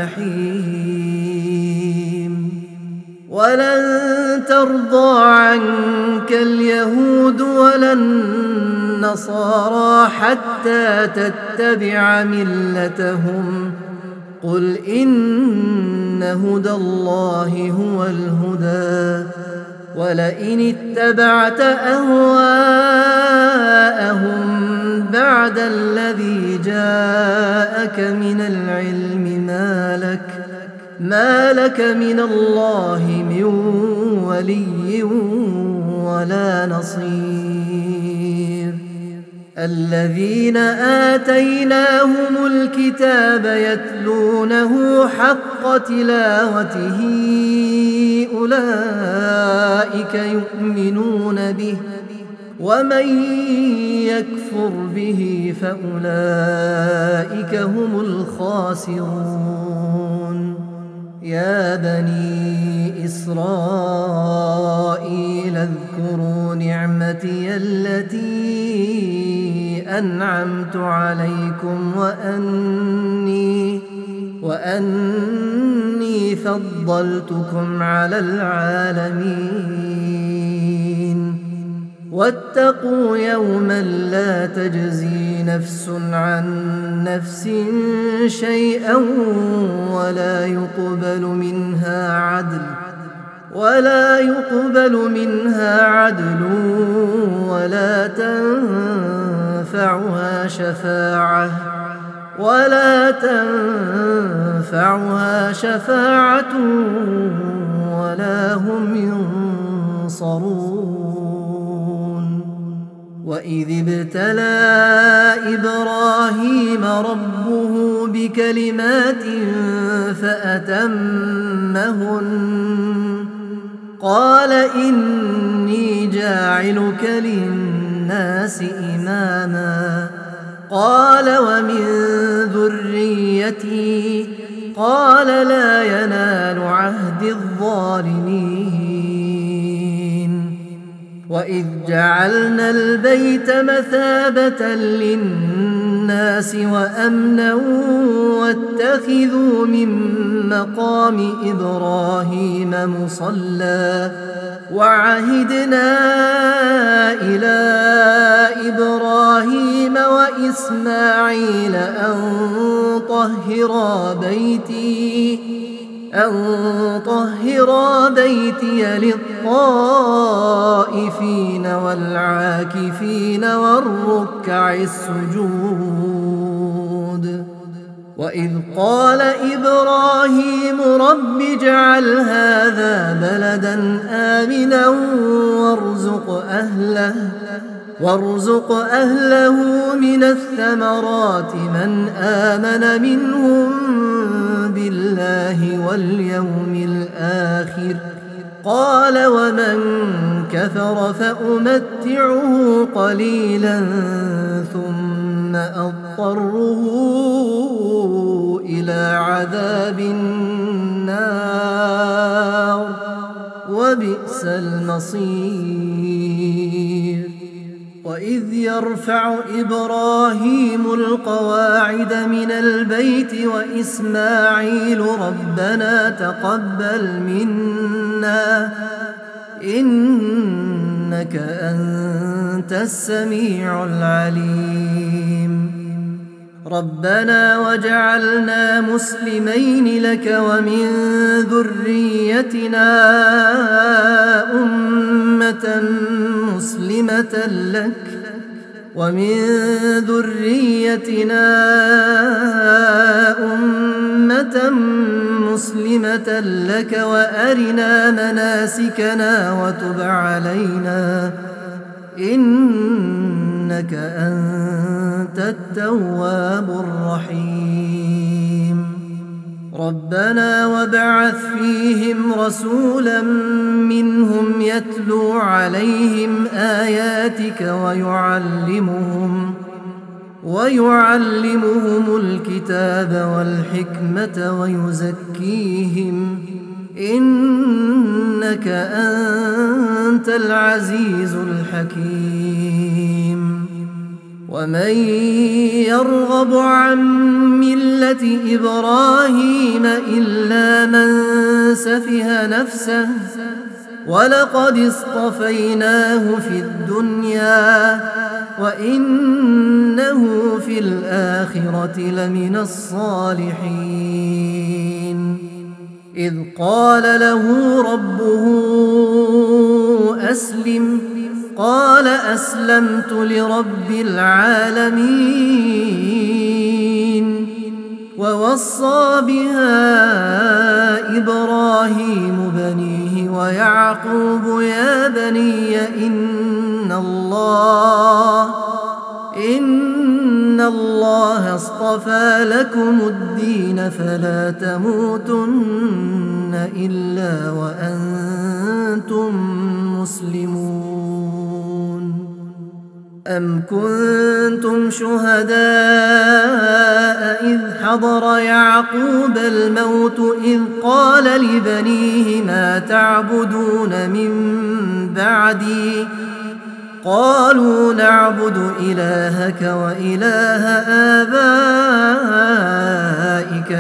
الجحيم ولن ترضى عنك اليهود ولا النصارى حتى تتبع ملتهم قل إن هدى الله هو الهدى ولئن اتبعت أهواءهم بعد الذي جاءك من العلم ما لك من الله من ولي ولا نصير الذين آتيناهم الكتاب يتلونه حق تلاوته أولئك يؤمنون به ومن يكفر به فأولئك هم الخاسرون يا بني إسرائيل اذكروا نعمتي التي أنعمت عليكم وأني فضلتكم على العالمين واتقوا يوما لا تجزي نفس عن نفس شيئا ولا يقبل منها عدل ولا تنفعها شفاعة ولا هم ينصرون وإذ ابتلى إبراهيم ربه بكلمات فأتمهن قال إني جاعلك للناس إماما قال ومن ذريتي قال لا ينال عهد الظالمين وإذ جعلنا البيت مثابة للناس وأمنا واتخذوا من مقام إبراهيم مصلى وعهدنا إلى إبراهيم وإسماعيل أن طهرا أن طهرا بيتي للطائفين والعاكفين والركع السجود. وإذ قال إبراهيم رب اجعل هذا بلدا آمنا وارزق أهله من الثمرات من آمن منهم بالله واليوم الآخر. قال ومن كفر فأمتعه قليلا ثم أضطره إلى عذاب النار وبئس المصير. وإذ يرفع إبراهيم القواعد من البيت وإسماعيل ربنا تقبل منا إنك أنت السميع العليم. ربنا وجعلنا مسلمين لك ومن ذريتنا أمة مسلمة لك وأرنا مناسكنا وتب علينا إنك أنت التواب الرحيم. ربنا وابعث فيهم رسولا منهم يتلو عليهم آياتك ويعلمهم الكتاب والحكمة ويزكيهم إنك أنت العزيز الحكيم. ومن يرغب عن ملة إبراهيم إلا من سفه نفسه ولقد اصطفيناه في الدنيا وإنه في الآخرة لمن الصالحين. إذ قال له ربه أسلم قال أسلمت لرب العالمين. ووصى بها إبراهيم بنيه ويعقوب يا بني إن الله اصطفى لكم الدين فلا تموتن إلا وأنتم مسلمون. أم كنتم شهداء إذ حضر يعقوب الموت إذ قال لبنيه ما تعبدون من بعدي قالوا نعبد إلهك وإله آبائك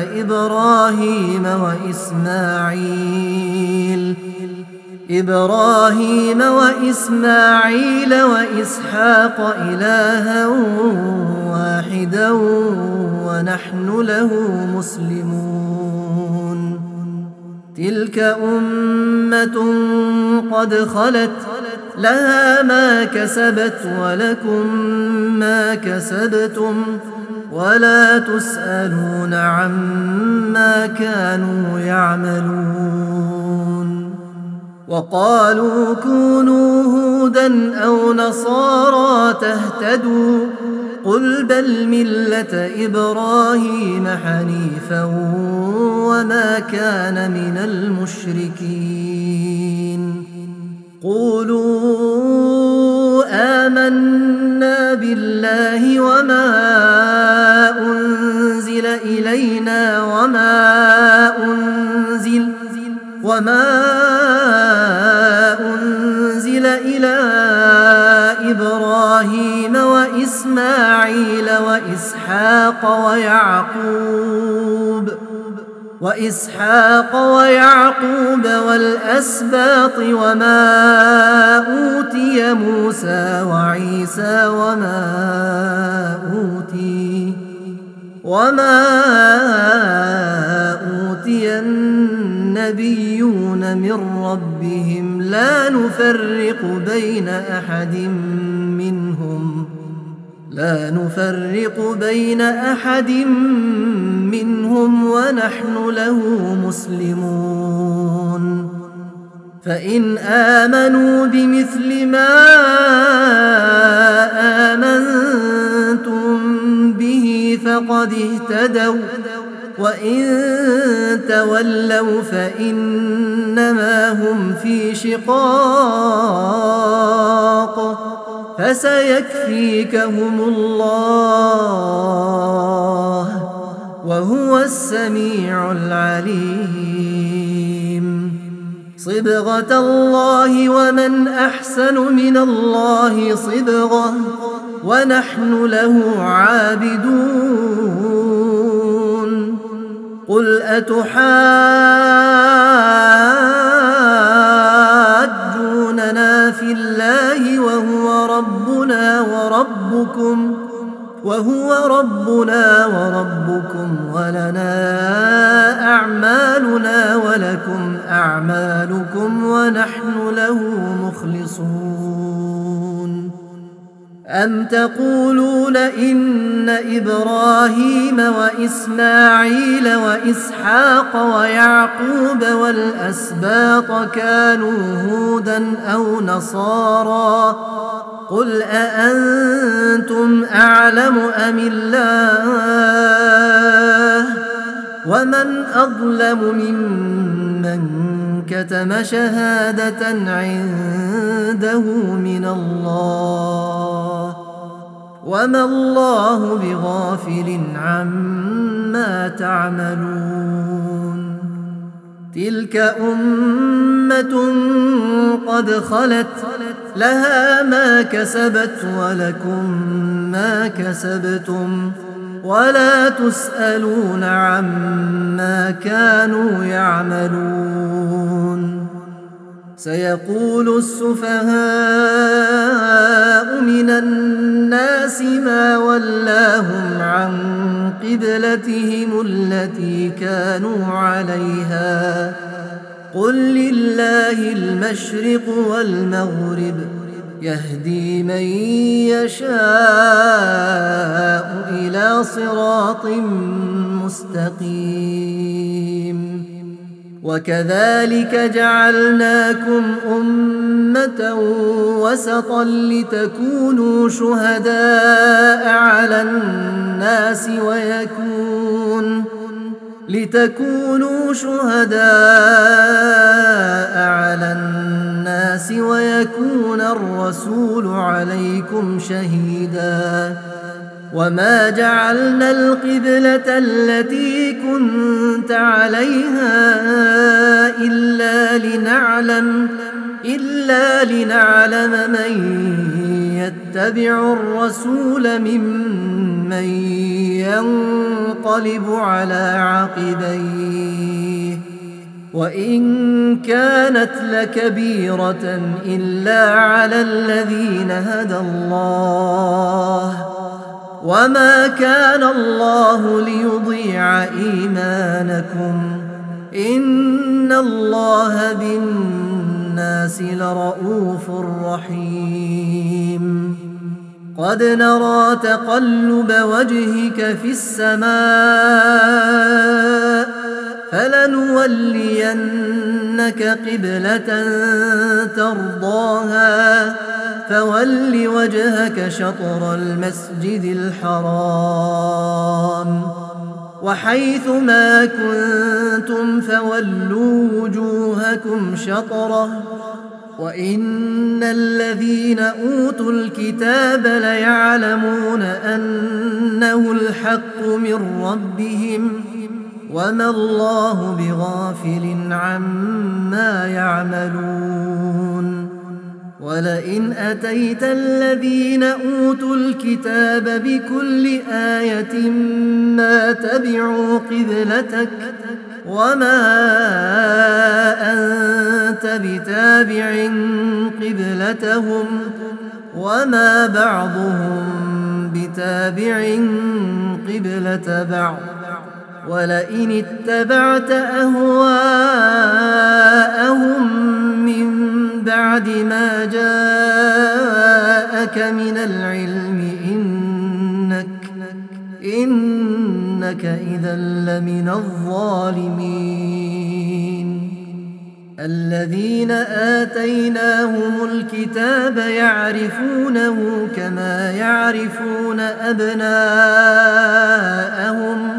إبراهيم وإسماعيل وإسحاق إلها واحدا ونحن له مسلمون. تلك أمة قد خلت لها ما كسبت ولكم ما كسبتم ولا تسألون عما كانوا يعملون. وقالوا كونوا هودا أو نصارى تهتدوا قل بل ملة إبراهيم حنيفا وما كان من المشركين. قولوا آمنا بالله وما أنزل إلينا وما أنزل إلى إبراهيم وإسماعيل وإسحاق ويعقوب والأسباط وما أوتي موسى وعيسى وما أوتي النبيون نبيون من ربهم لا نفرق بين أحد منهم ونحن له مسلمون فإن آمنوا بمثل ما آمنتم به فقد اهتدوا وإن تولوا فإنما هم في شقاق فسيكفيكهم الله وهو السميع العليم صبغة الله ومن أحسن من الله صبغة ونحن له عابدون قل أتحاجوننا في الله وهو ربنا وربكم ولنا أعمالنا ولكم أعمالكم ونحن له مخلصون أم تقولون إن إبراهيم وإسماعيل وإسحاق ويعقوب والأسباط كانوا هودا أو نصارى قل أأنتم أعلم أم الله ومن أظلم ممن كتم شهادة عنده من الله وما الله بغافل عما تعملون تلك أمة قد خلت لها ما كسبت ولكم ما كسبتم ولا تسألون عما كانوا يعملون سيقول السفهاء من الناس ما ولاهم عن قبلتهم التي كانوا عليها قل لله المشرق والمغرب يهدي من يشاء إلى صراط مستقيم وكذلك جعلناكم أمة وسطا لتكونوا شهداء على الناس ويكون الرسول عليكم شهيدا وما جعلنا القبلة التي كنت عليها إلا لنعلم من يتبع الرسول ممن ينقلب على عقبيه وإن كانت لكبيرة إلا على الذين هدى الله وما كان الله ليضيع إيمانكم إن الله بالناس لرؤوف رحيم قد نرى تقلب وجهك في السماء فلنولينك قبلة ترضاها فول وجهك شطر المسجد الحرام وحيث ما كنتم فولوا وجوهكم شطره وإن الذين أوتوا الكتاب ليعلمون أنه الحق من ربهم وما الله بغافل عما يعملون ولئن أتيت الذين أوتوا الكتاب بكل آية ما تبعوا قبلتك وما أنت بتابع قبلتهم وما بعضهم بتابع قبلة بعض ولئن اتبعت أهواءهم من بعد ما جاءك من العلم إنك إذا لمن الظالمين. الذين آتيناهم الكتاب يعرفونه كما يعرفون أبناءهم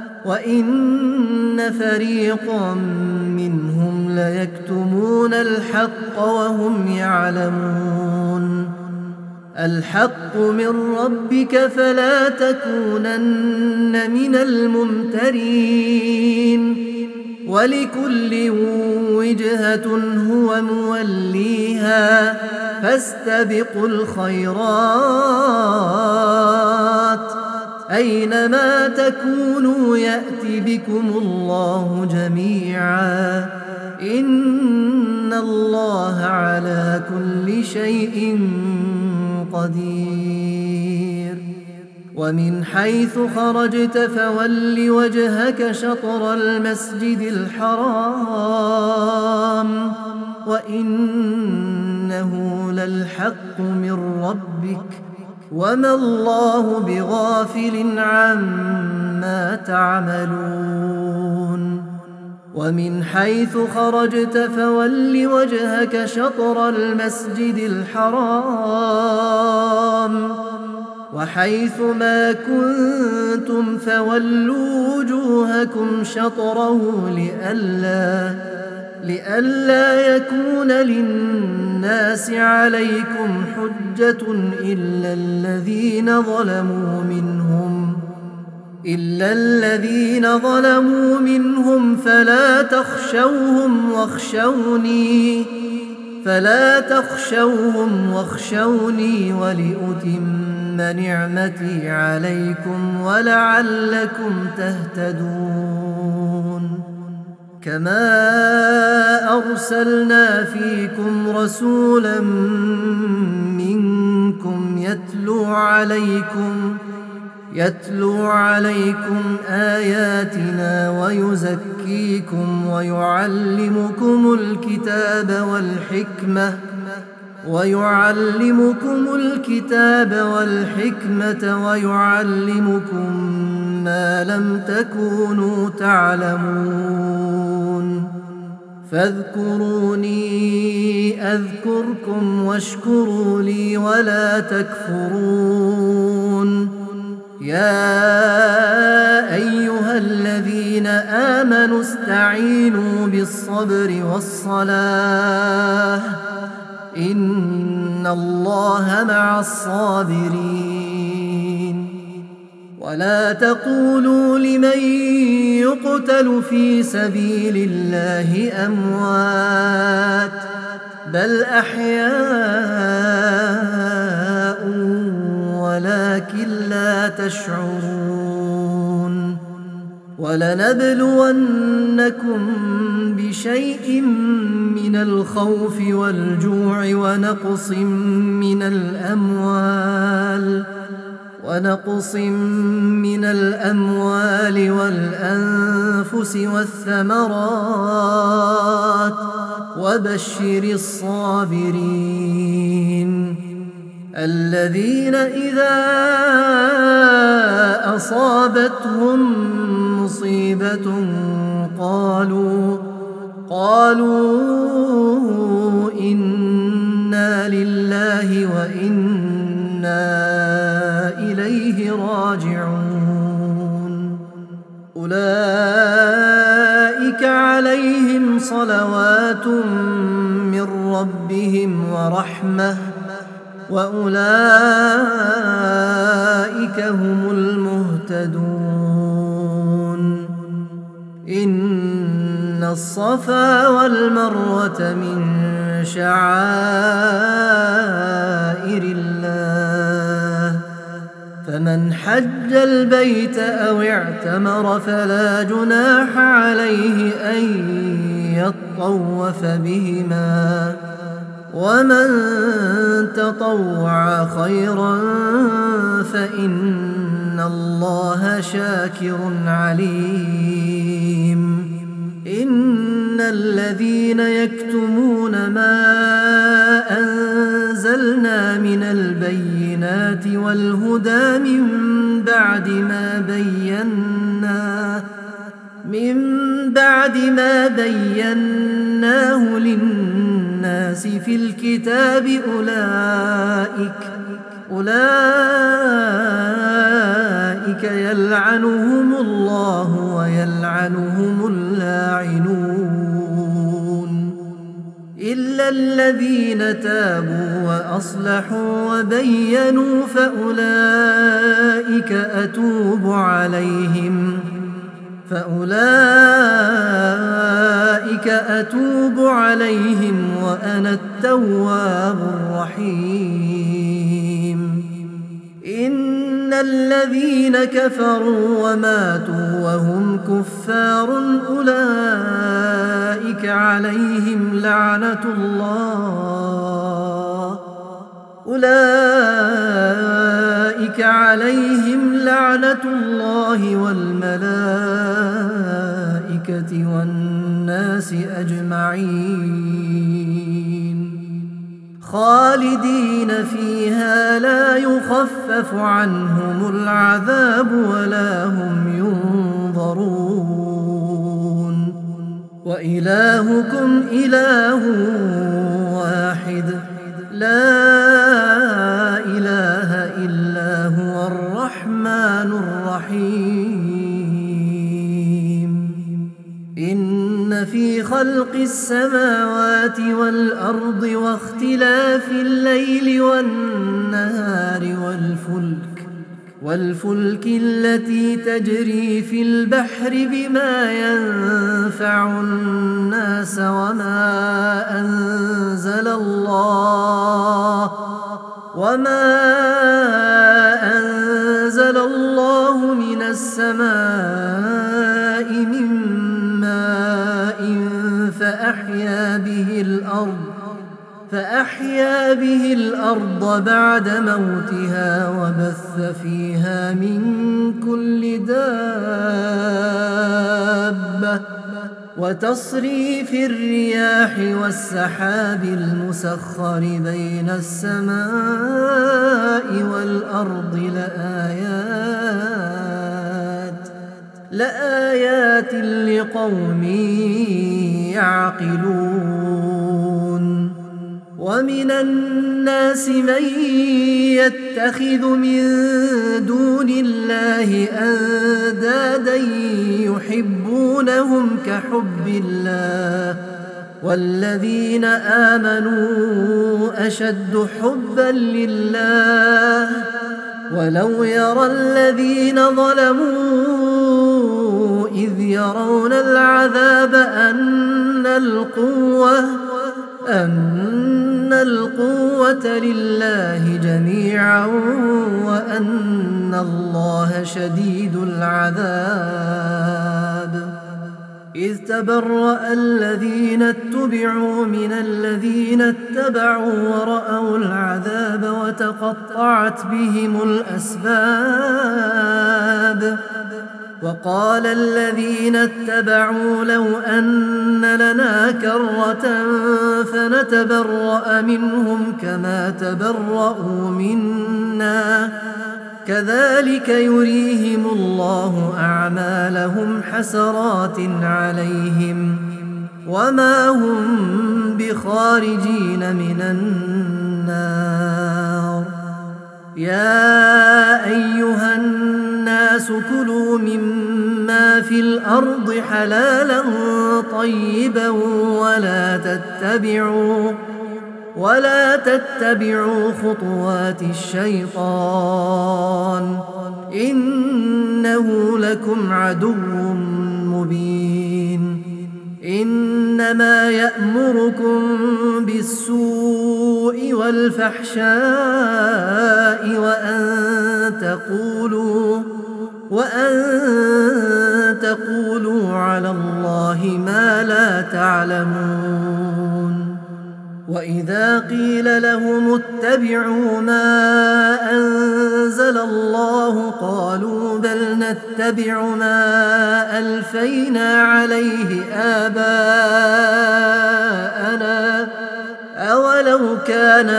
وإن فريقا منهم ليكتمون الحق وهم يعلمون. الحق من ربك فلا تكونن من الممترين. ولكل وجهة هو موليها فاستبقوا الخيرات أينما تكونوا يأت بكم الله جميعا إن الله على كل شيء قدير. ومن حيث خرجت فول وجهك شطر المسجد الحرام وإنه للحق من ربك وما الله بغافل عما تعملون. ومن حيث خرجت فول وجهك شطر المسجد الحرام وحيث ما كنتم فولوا وجوهكم شطره لئلا يكون للناس عليكم حجة إلا الذين ظلموا منهم فلا تخشوهم واخشوني ولأتم نعمتي عليكم ولعلكم تهتدون. كما أرسلنا فيكم رسولا منكم يتلو عليكم آياتنا ويزكيكم ويعلمكم الكتاب والحكمة ويعلمكم ما لم تكونوا تعلمون. فاذكروني أذكركم واشكروا لي ولا تكفرون. يا أيها الذين آمنوا استعينوا بالصبر والصلاة إن الله مع الصابرين. ولا تقولوا لمن يقتل في سبيل الله أموات بل أحياء ولكن لا تشعرون. ولنبلونكم بشيء من الخوف والجوع ونقص من الأموال والأنفس والثمرات وبشر الصابرين الذين إذا أصابتهم مصيبة قالوا إنا لله وإنا إليه راجعون. أولئك عليهم صلوات من ربهم ورحمة وأولئك هم المهتدون. إن الصفا والمروة من شعائر الله فمن حج البيت أو اعتمر فلا جناح عليه أن يطوف بهما ومن تطوع خيرا فإن الله شاكر عليم. إن الذين يكتمون ما أنزلنا من البينات والهدى من بعد ما بيناه للناس في الكتاب أولئك يلعنهم الله ويلعنهم اللاعنون إلا الذين تابوا وأصلحوا وبينوا فأولئك أتوب عليهم وأنا التواب الرحيم. إن الذين كفروا وماتوا وهم كفار أولئك عليهم لعنة الله والملائكة والناس أجمعين خالدين فيها لا يخفف عنهم العذاب ولا هم ينظرون. وإلهكم إله واحد لا إله إلا هو الرحمن الرحيم. إن في خلق السماوات والأرض واختلاف الليل والنهار والفلك التي تجري في البحر بما ينفع الناس وما أنزل الله من السماء من ماء فأحيا به الأرض بعد موتها وبث فيها من كل دابة وتصريف الرياح والسحاب المسخر بين السماء والأرض لآيات لقوم يعقلون. ومن الناس من يتخذ من دون الله أندادا يحبونهم كحب الله والذين آمنوا أشد حبا لله ولو يرى الذين ظلموا إذ يرون العذاب أن القوة لله جميعا وأن الله شديد العذاب. إذ تبرأ الذين اتبعوا من الذين اتبعوا ورأوا العذاب وتقطعت بهم الأسباب. وقال الذين اتبعوا لو أن لنا كرة فنتبرأ منهم كما تبرأوا منا كذلك يريهم الله أعمالهم حسرات عليهم وما هم بخارجين من النار. يا أيها الناس كلوا مما في الأرض حلالا طيبا ولا تتبعوا خطوات الشيطان إنه لكم عدو مبين. إنما يأمركم بالسوء والفحشاء وأن تقولوا على الله ما لا تعلمون. وإذا قيل لهم اتبعوا ما أنزل الله قالوا بل نتبع ما ألفينا عليه آباءنا أولو كان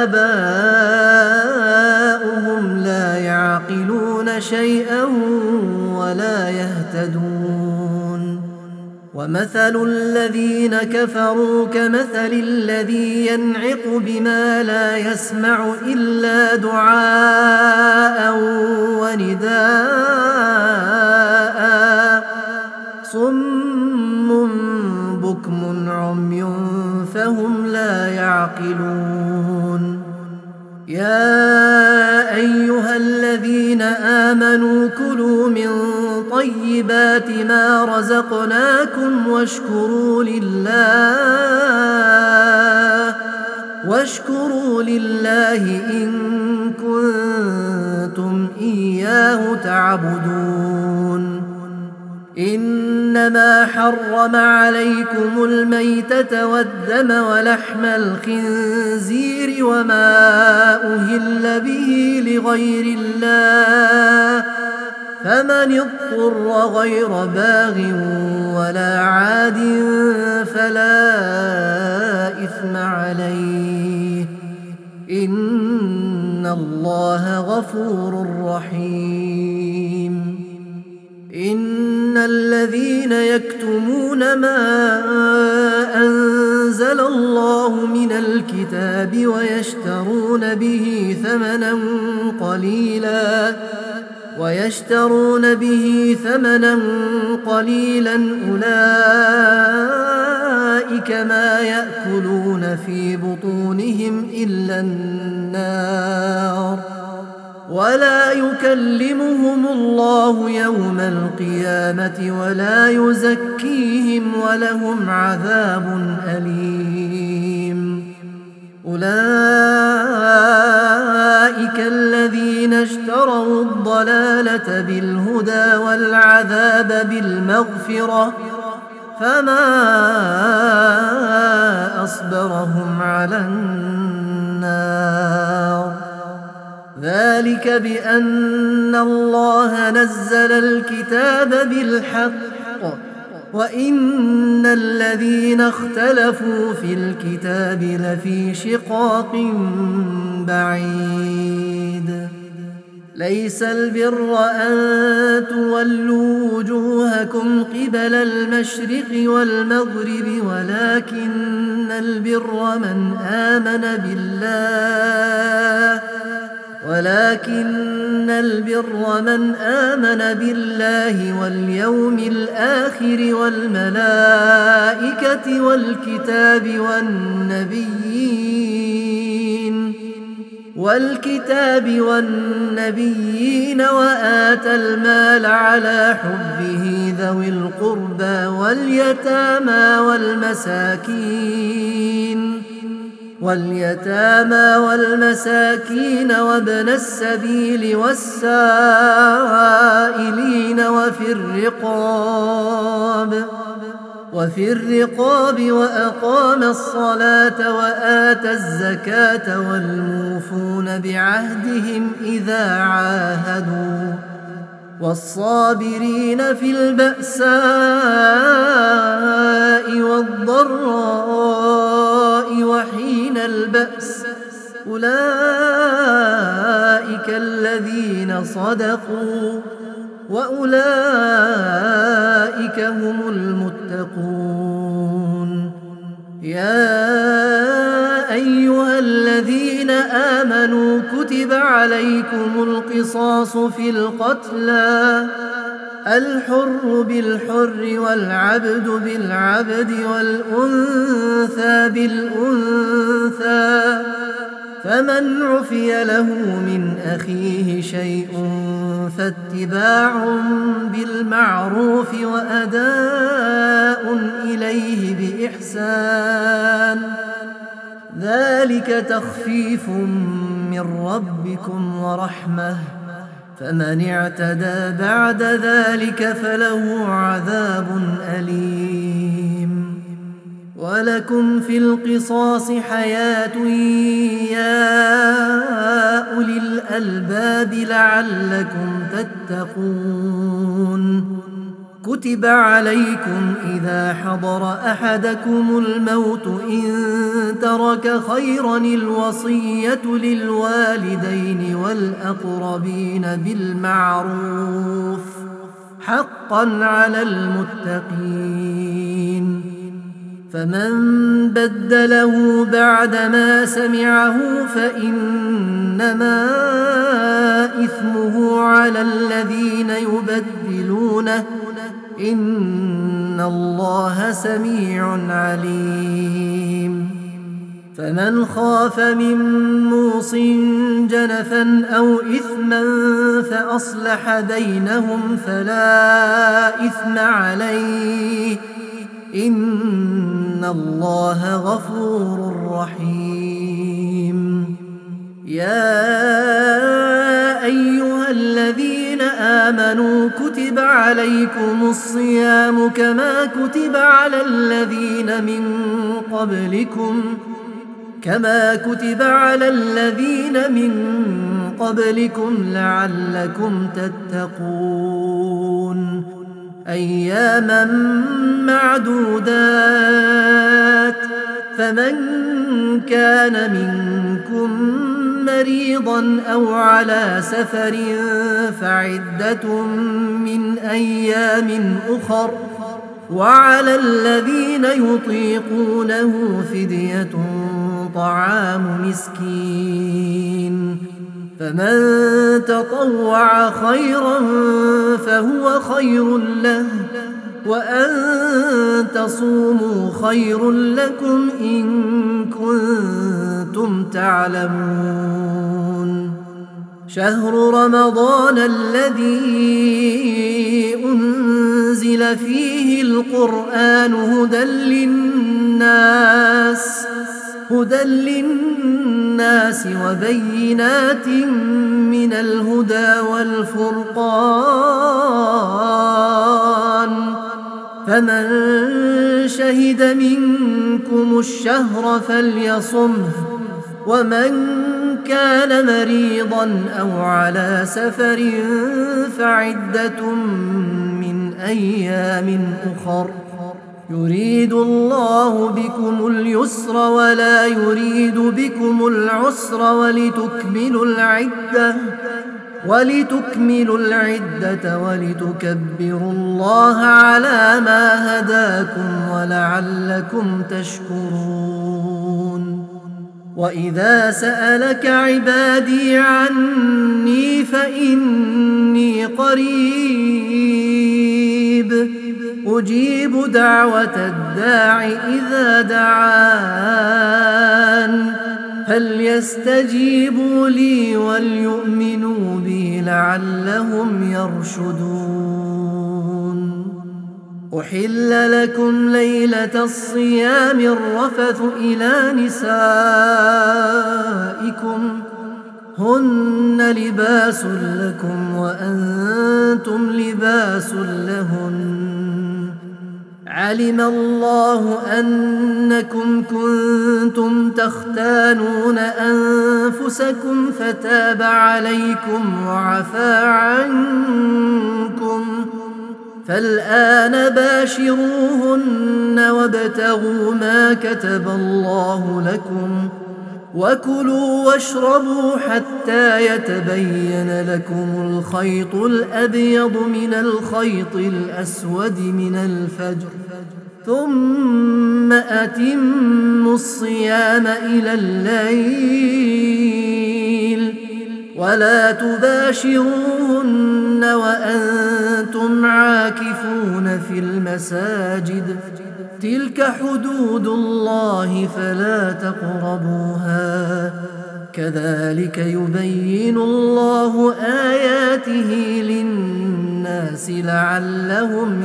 آباؤهم لا يعقلون شيئا ولا يهتدون ومثل الذين كفروا كمثل الذي ينعق بما لا يسمع إلا دعاء ونداء صم بكم عمي فهم لا يعقلون يا أيها الذين آمنوا كلوا من طيبات ما رزقناكم واشكروا لله إن كنتم إياه تعبدون إنما حرم عليكم الميتة والدم ولحم الخنزير وما أهل به لغير الله فمن اضطر غير باغ ولا عاد فلا إثم عليه إن الله غفور رحيم إن الذين يكتمون ما أنزل الله من الكتاب ويشترون به ثمنا قليلا أولئك ما يأكلون في بطونهم إلا النار ولا يكلمهم الله يوم القيامة ولا يزكيهم ولهم عذاب أليم أولئك الذين اشتروا الضلالة بالهدى والعذاب بالمغفرة فما أصبرهم على النار ذلك بأن الله نزل الكتاب بالحق وإن الذين اختلفوا في الكتاب لفي شقاق بعيد ليس البر أن تولوا وجوهكم قبل المشرق والمغرب ولكن البر من آمن بالله واليوم الآخر والملائكة والنبيين وآتى المال على حبه ذوي القربى واليتامى والمساكين وابن السبيل والسائلين وفي الرقاب وأقام الصلاة وآتى الزكاة والموفون بعهدهم إذا عاهدوا والصابرين في البأساء والضراء وحين البأس أولئك الذين صدقوا وأولئك هم المتقون يا أيها الذين آمنوا كتب عليكم القصاص في القتلى الحر بالحر والعبد بالعبد والأنثى بالأنثى فمن عفي له من أخيه شيء فاتباع بالمعروف وأداء إليه بإحسان ذلك تخفيف من ربكم ورحمة فمن اعتدى بعد ذلك فله عذاب أليم ولكم في القصاص حياة يا أولي الألباب لعلكم تتقون. كتب عليكم إذا حضر أحدكم الموت إن ترك خيرا الوصية للوالدين والأقربين بالمعروف حقا على المتقين. فمن بدله بعدما سمعه فإنما إثمه على الذين يبدلونه إن الله سميع عليم. فمن خاف من موص جنفا أو إثما فأصلح بينهم فلا إثم عليه إن الله غفور رحيم. يا أيها الذين آمنوا كتب عليكم الصيام كما كتب على الذين من قبلكم لعلكم تتقون. أياما معدودات. فمن كان منكم مريضا أو على سفر فعدة من أيام أخر. وعلى الذين يطيقونه فدية طعام مسكين. فمن تطوع خيرا فهو خير له وأن تصوموا خير لكم إن كنتم تعلمون. شهر رمضان الذي أنزل فيه القرآن هدى للناس وبينات من الهدى والفرقان. فمن شهد منكم الشهر فليصمه ومن كان مريضا أو على سفر فعدة من أيام أخر. يريد الله بكم اليسر ولا يريد بكم العسر ولتكملوا العدة ولتكبروا الله على ما هداكم ولعلكم تشكرون. وإذا سألك عبادي عني فإني قريب أجيب دعوة الداع إذا دعان فليستجيبوا لي وليؤمنوا بي لعلهم يرشدون. أحل لكم ليلة الصيام الرفث إلى نسائكم هن لباس لكم وأنتم لباس لهن. علم الله أنكم كنتم تختانون أنفسكم فتاب عليكم وعفى عنكم فالآن باشروهن وابتغوا ما كتب الله لكم وكلوا واشربوا حتى يتبين لكم الخيط الأبيض من الخيط الأسود من الفجر ثم أتموا الصيام إلى الليل ولا تباشروهن وأنتم عاكفون في المساجد تلك حدود الله فلا تقربوها كذلك يبين الله آياته للناس لعلهم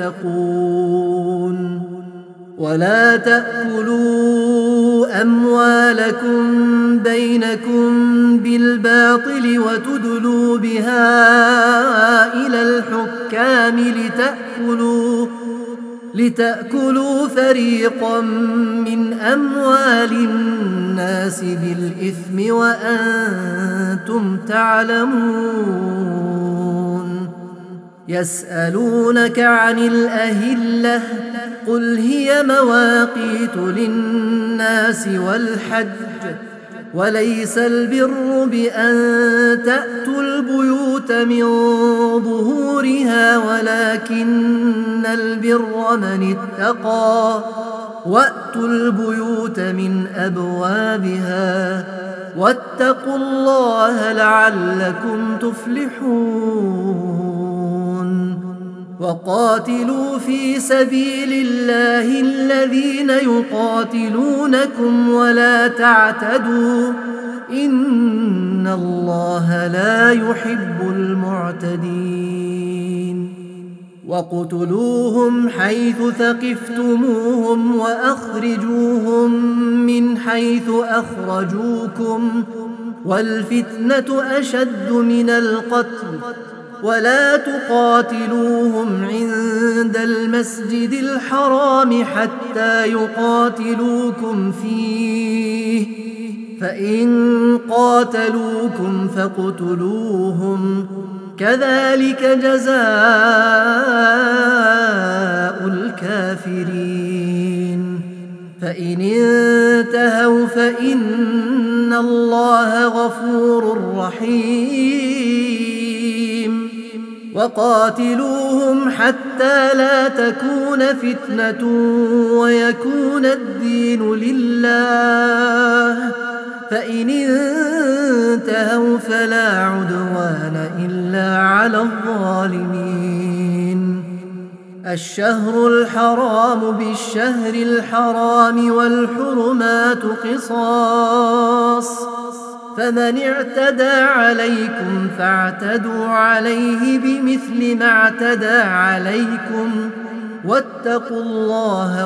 يتقون. ولا تأكلوا أموالكم بينكم بالباطل وتدلوا بها إلى الحكام لتأكلوا فريقا من أموال الناس بالإثم وأنتم تعلمون. يسألونك عن الأهلة قل هي مواقيت للناس والحج وليس البر بأن تأتوا البيوت من ظهورها ولكن البر من اتقى وأتوا البيوت من أبوابها واتقوا الله لعلكم تفلحون. وقاتلوا في سبيل الله الذين يقاتلونكم ولا تعتدوا إن الله لا يحب المعتدين. وقتلوهم حيث ثقفتموهم وأخرجوهم من حيث أخرجوكم والفتنة أشد من القتل ولا تقاتلوهم عند المسجد الحرام حتى يقاتلوكم فيه فإن قاتلوكم فاقتلوهم كذلك جزاء الكافرين. فإن انتهوا فإن الله غفور رحيم. وقاتلوهم حتى لا تكون فتنة ويكون الدين لله فإن انتهوا فلا عدوان إلا على الظالمين. الشهر الحرام بالشهر الحرام والحرمات قصاص فمن اعتدى عليكم فاعتدوا عليه بمثل ما اعتدى عليكم واتقوا الله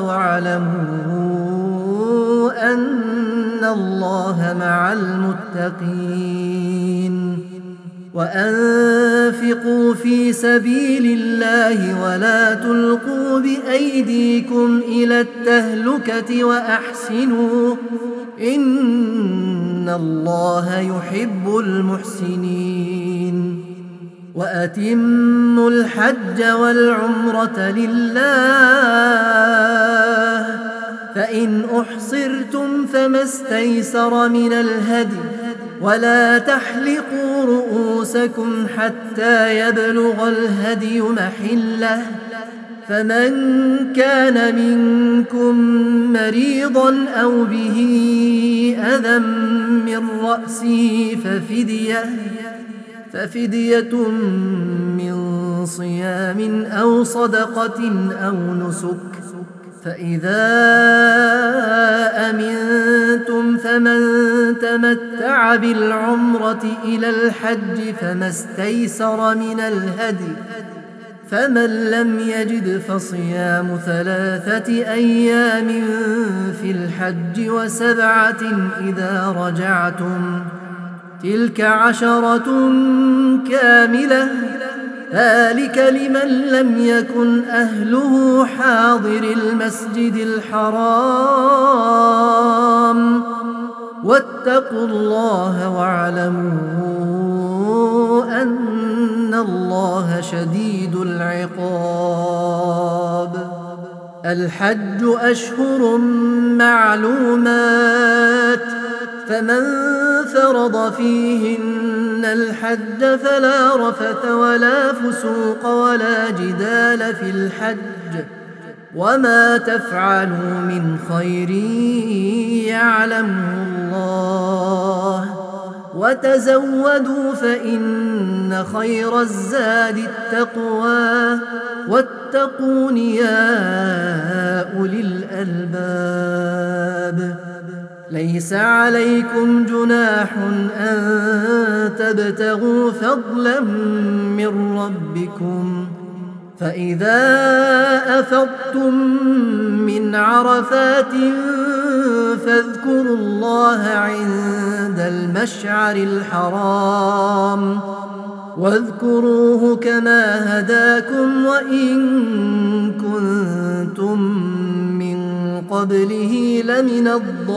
واعلموا أن الله مع المتقين. وأنفقوا في سبيل الله ولا تلقوا بأيديكم إلى التهلكة وأحسنوا إن الله يحب المحسنين. وأتموا الحج والعمرة لله فإن أحصرتم فما استيسر من الهدي ولا تحلقوا رؤوسكم حتى يبلغ الهدي محله فمن كان منكم مريضا أو به أذى من رأسه ففدية من صيام أو صدقة أو نسك فإذا أمنتم فمن تمتع بالعمرة إلى الحج فما استيسر من الهدي فمن لم يجد فصيام 3 أيام في الحج و7 إذا رجعتم تلك 10 كاملة ذلك لمن لم يكن أهله حاضر المسجد الحرام واتقوا الله واعلموا أن الله شديد العقاب. الحج أشهر معلومات فمن فرض فيهن الحج فلا رفث ولا فسوق ولا جدال في الحج وما تفعلوا من خير يعلمه الله وتزودوا فإن خير الزاد التقوى واتقون يا أولي الألباب. ليس عليكم جناح أن تبتغوا فضلا من ربكم فإذا أفضتم من عرفات فاذكروا الله عند المشعر الحرام واذكروه كما هداكم وإن كنتم من قبله لمن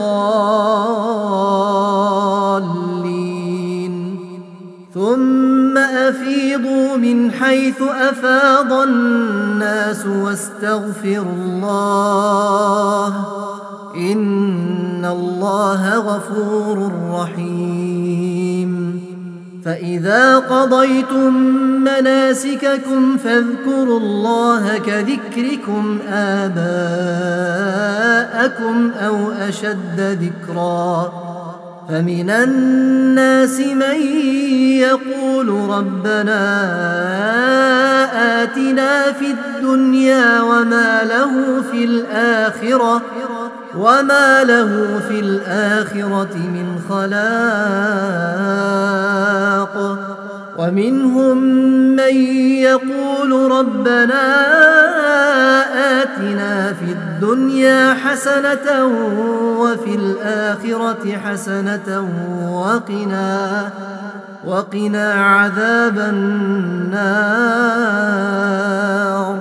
الضالين ثم أفيضوا من حيث أفاض الناس واستغفروا الله إن الله غفور رحيم فإذا قضيتم مناسككم فاذكروا الله كذكركم آباءكم أو أشد ذكرا فمن الناس من يقول ربنا آتنا في الدنيا وما له في الآخرة من خلاق ومنهم من يقول ربنا آتنا في الدنيا حسنة وفي الآخرة حسنة وقنا عذاب النار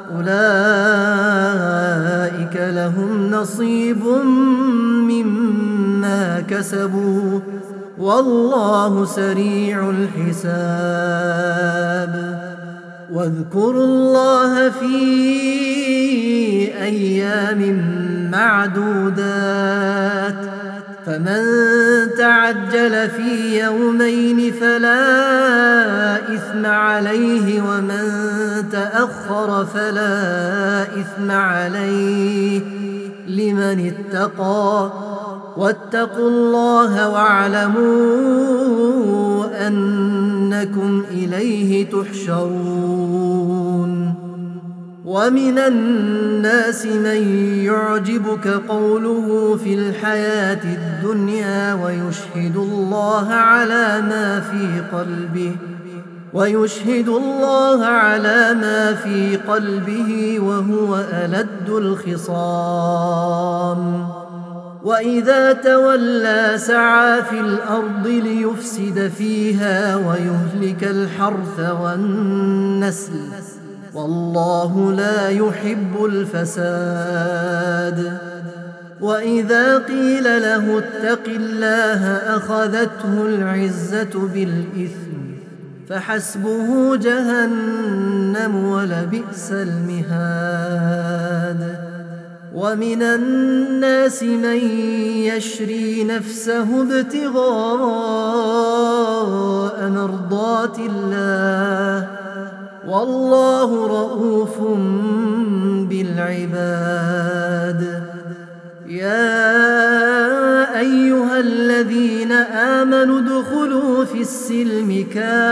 أولئك لهم نصيب مما كسبوا والله سريع الحساب واذكروا الله في أيام معدودات فمن تعجل في يومين فلا إثم عليه ومن تأخر فلا إثم عليه لمن اتقى واتقوا الله واعلموا أنكم إليه تحشرون ومن الناس من يعجبك قوله في الحياة الدنيا ويشهد الله على ما في قلبه وهو ألد الخصام وإذا تولى سعى في الأرض ليفسد فيها ويهلك الحرث والنسل والله لا يحب الفساد وإذا قيل له اتق الله أخذته العزة بالإثم فحسبه جهنم ولبئس المهاد ومن الناس من يشري نفسه ابتغاء مرضات الله والله رؤوف بالعباد يا أيها الذين آمنوا ادخلوا في السلم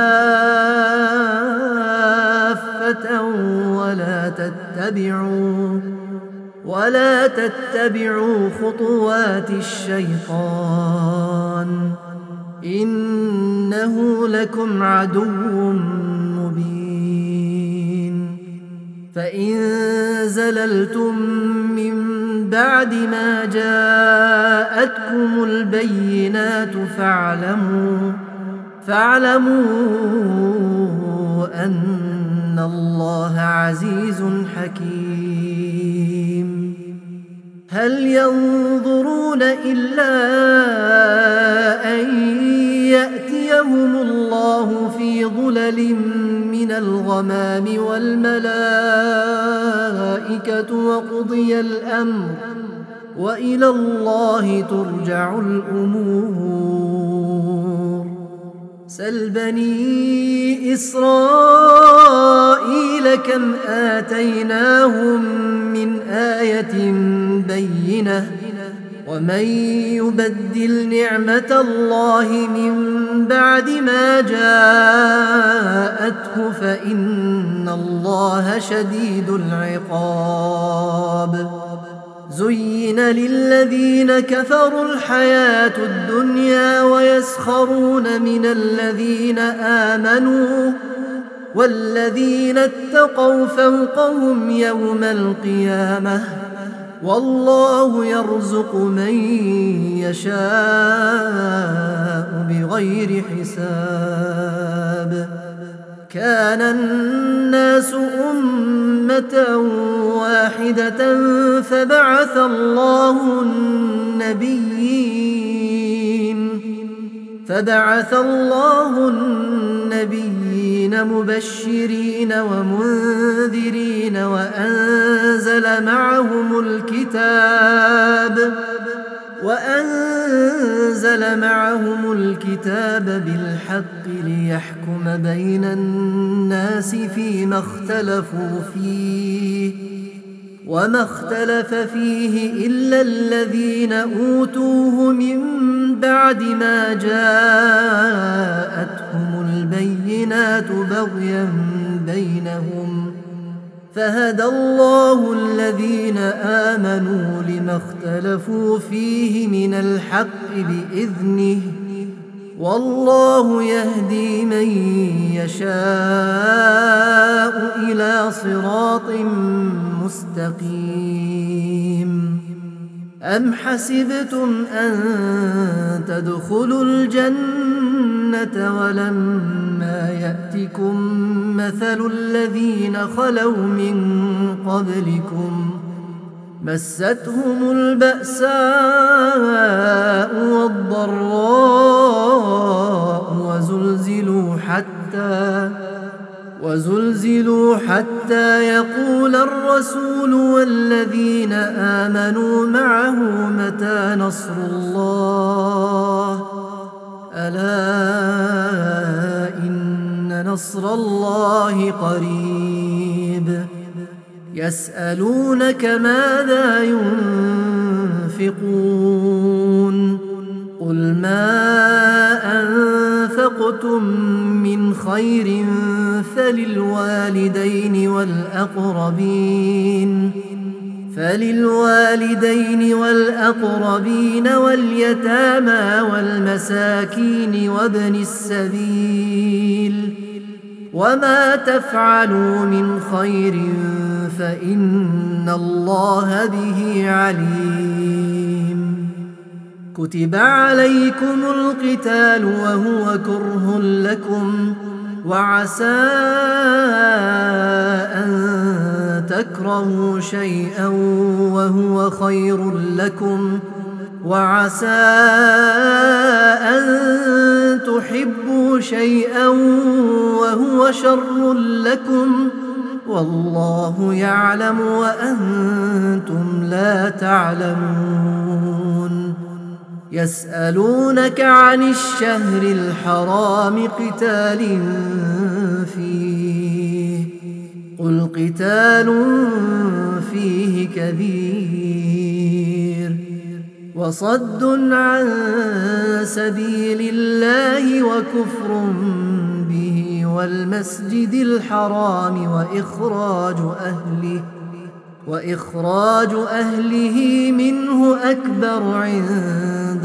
كافة ولا تتبعوا خطوات الشيطان إنه لكم عدو مبين فإن زللتم من بعد ما جاءتكم البينات فاعلموا أن الله عزيز حكيم هل ينظرون إلا أن يأتيهم الله في ظلل من الغمام والملائكة وقضي الأمر وإلى الله ترجع الأمور سل بني إسرائيل كم آتيناهم من آية بينة ومن يبدل نعمة الله من بعد ما جاءته فإن الله شديد العقاب زين للذين كفروا الحياة الدنيا ويسخرون من الذين آمنوا والذين اتقوا فوقهم يوم القيامة والله يرزق من يشاء بغير حساب كان الناس أمة واحدة فبعث الله النبيين مبشرين ومنذرين وأنزل معهم الكتاب بالحق ليحكم بين الناس فيما اختلفوا فيه وما اختلف فيه إلا الذين أوتوه من بعد ما جاءتهم البينات بغيا بينهم فهدى الله الذين آمنوا لما اختلفوا فيه من الحق بإذنه والله يهدي من يشاء إلى صراط مستقيم. أم حسبتم أن تدخلوا الجنة ولما يأتكم مثل الذين خلوا من قبلكم مستهم البأساء والضراء وزلزلوا حتى يقول الرسول والذين آمنوا معه متى نصر الله ألا إن نصر الله قريب. يسألونك ماذا ينفقون قل ما أنفقتم من خير فللوالدين والأقربين واليتامى والمساكين وابن السبيل وما تفعلوا من خير فإن الله به عليم. كتب عليكم القتال وهو كره لكم وعسى أن تكرهوا شيئا وهو خير لكم وعسى أن تحبوا شيئا وهو شر لكم والله يعلم وأنتم لا تعلمون. يسألونك عن الشهر الحرام قتال فيه قل قتال فيه كبير وصد عن سبيل الله وكفر به والمسجد الحرام وإخراج أهله منه أكبر عند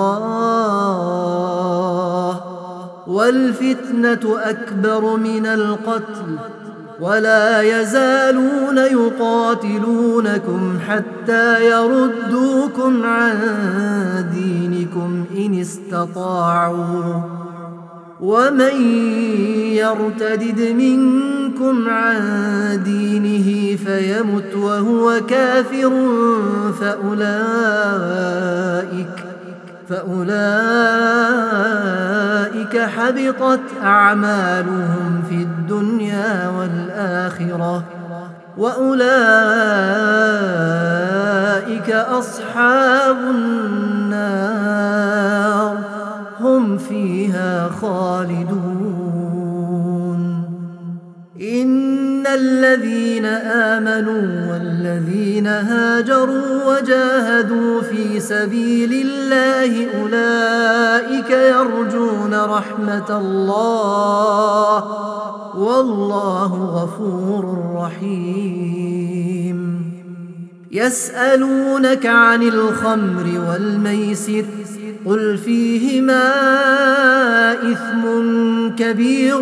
الله والفتنة أكبر من القتل ولا يزالون يقاتلونكم حتى يردوكم عن دينكم إن استطاعوا ومن يرتدد منكم عن دينه فيمت وهو كافر فأولئك حبطت أعمالهم في الدنيا والآخرة وأولئك أصحاب النار هم فيها خالدون. إن الذين آمنوا والذين هاجروا وجاهدوا في سبيل الله أولئك يرجون رحمة الله والله غفور رحيم. يسألونك عن الخمر والميسر قل فيهما إثم كبير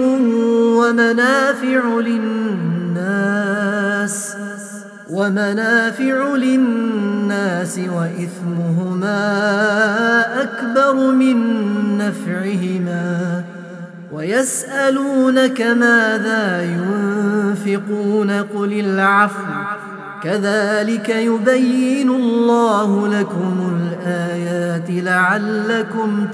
ومنافع للناس وإثمهما أكبر من نفعهما ويسألونك ماذا ينفقون قل العفو كذلك يبين الله لكم الآيات لعلكم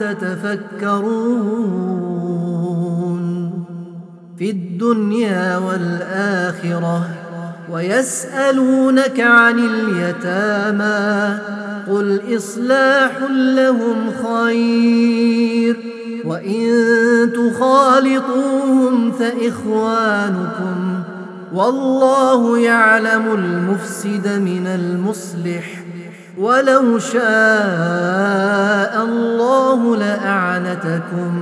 تتفكرون في الدنيا والآخرة. ويسألونك عن اليتامى قل إصلاح لهم خير وإن تخالطوهم فإخوانكم والله يعلم المفسد من المصلح ولو شاء الله لأعنتكم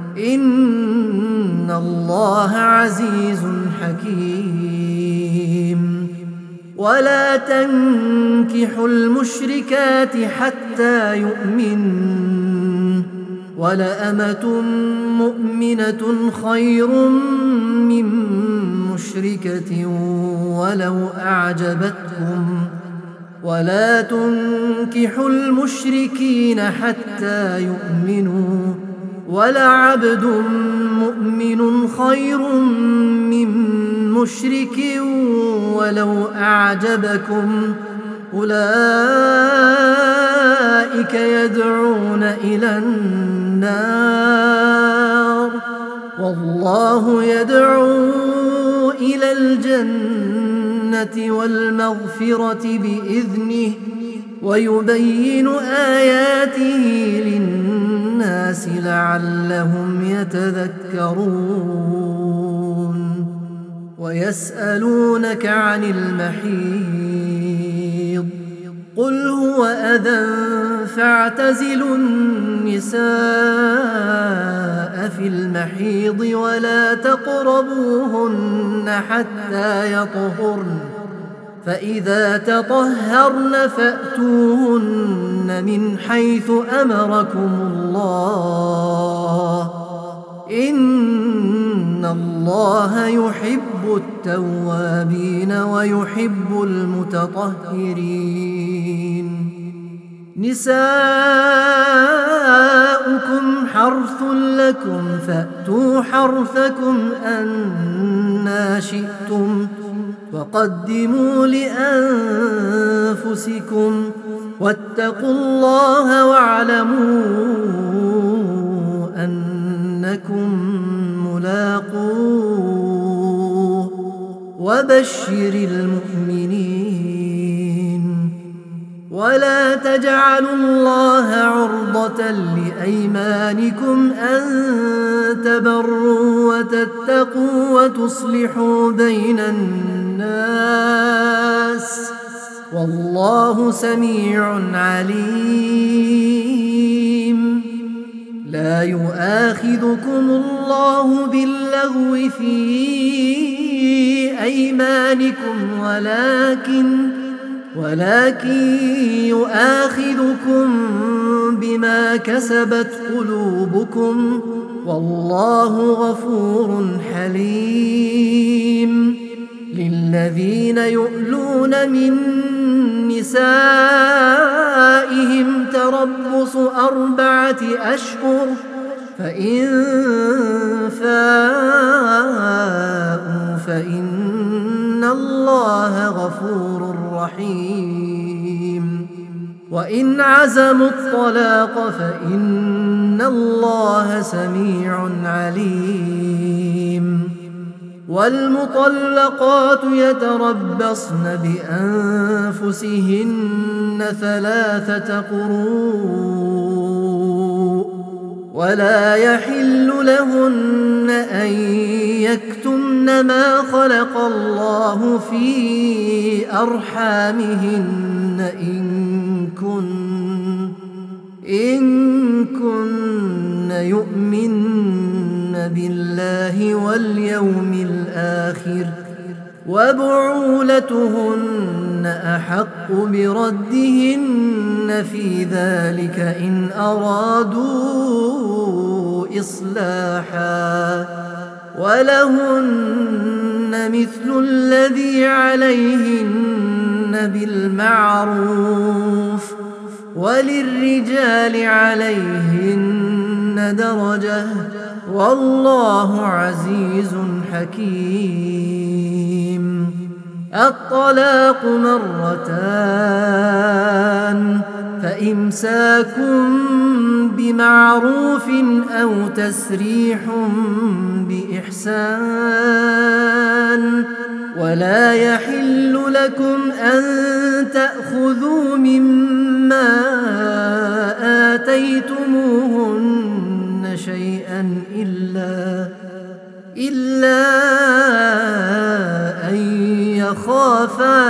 إن الله عزيز حكيم. ولا تنكحوا المشركات حتى يؤمنوا ولأمة مؤمنة خير من مشركة ولو أعجبتكم ولا تنكحوا المشركين حتى يؤمنوا ولعبد مؤمن خير من مشرك ولو أعجبكم أولئك يدعون إلى النار والله يدعو إلى الجنة والمغفرة بإذنه ويبين آياته للناس لعلهم يتذكرون. ويسألونك عن المحيض قل هو أذى فاعتزلوا النساء في المحيض ولا تقربوهن حتى يطهرن فإذا تطهرن فأتوهن من حيث أمركم الله إن الله يحب التوابين ويحب المتطهرين. نساؤكم حرث لكم فأتوا حرثكم أنى شئتم وقدموا لأنفسكم واتقوا الله واعلموا أنكم ملاقوه وبشر المؤمنين. ولا تجعلوا الله عرضة لأيمانكم أن تبروا وتتقوا وتصلحوا بين الناس والله سميع عليم. لا يؤاخذكم الله باللغو في أيمانكم ولكن يؤاخذكم بما كسبت قلوبكم والله غفور حليم. للذين يؤلون من نسائهم تربص 4 أشهر فإن فاءوا فإن الله غفور رحيم. وإن عزموا الطلاق فإن الله سميع عليم. والمطلقات يتربصن بأنفسهن 3 قروء ولا يحل لهن أن يكتمن ما خلق الله في أرحامهن إن كن يؤمن بالله واليوم الآخر وبعولتهن أحق بردهن في ذلك إن أرادوا إصلاحا ولهن مثل الذي عليهن بالمعروف وللرجال عليهن درجة والله عزيز حكيم. الطلاق مرتان فإمساك بمعروف أو تسريح بإحسان ولا يحل لكم أن تأخذوا مما آتيتموهن شيئا إلا أن يخافا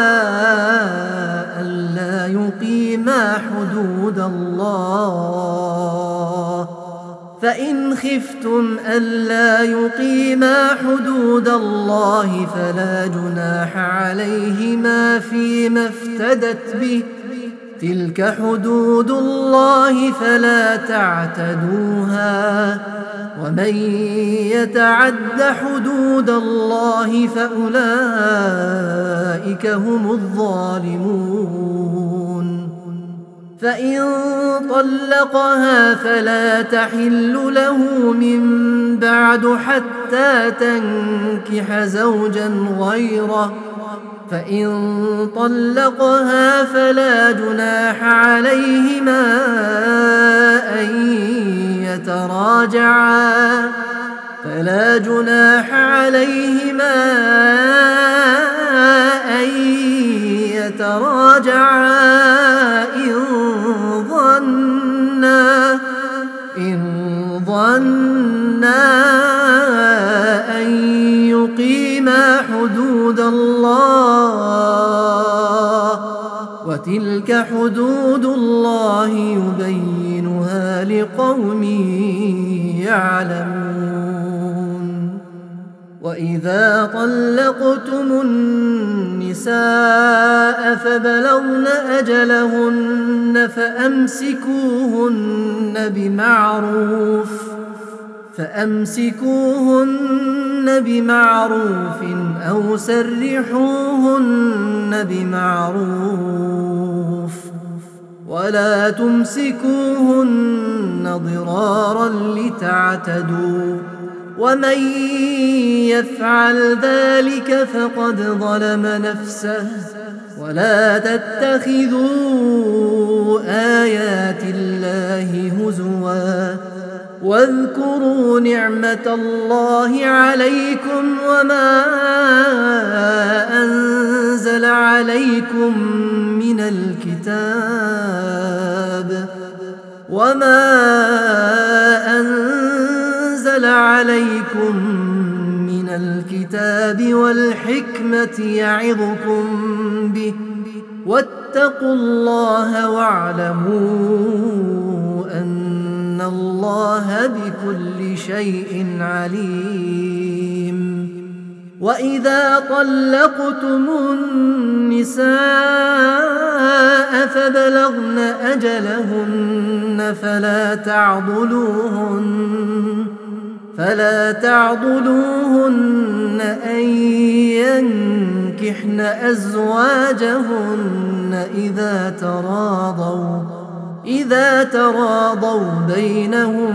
ألا يقيما حدود الله، فإن خفتم ألا يقيما حدود الله فلا جناح عليهما فيما افتدت به، تلك حدود الله فلا تعتدوها، ومن يتعد حدود الله فأولئك هم الظالمون. فإن طلقها فلا تحل له من بعد حتى تنكح زوجا غيره، فإن طلقها فلا جناح عليهما أن يتراجعا إن ظنا أن يقيما حدود الله، وتلك حدود الله يبينها لقوم يعلمون. وإذا طلقتم النساء فبلغن أجلهن فأمسكوهن بمعروف أو سرحوهن بمعروف، ولا تمسكوهن ضرارا لتعتدوا، ومن يفعل ذلك فقد ظلم نفسه. ولا تتخذوا آيات الله هزوا واذكروا نعمة الله عليكم وما أنزل عليكم من الكتاب والحكمة يعظكم به، واتقوا الله واعلموا أن الله بكل شيء عليم. وإذا طلقتم النساء فبلغن أجلهن فلا تعضلوهن أن ينكحن أزواجهن إذا تراضوا بينهم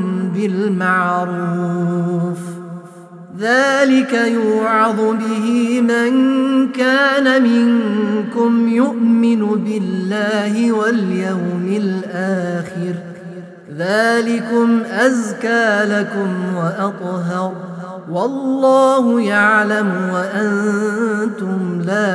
بالمعروف، ذلك يوعظ به من كان منكم يؤمن بالله واليوم الآخر، ذلكم أزكى لكم وأطهر، والله يعلم وأنتم لا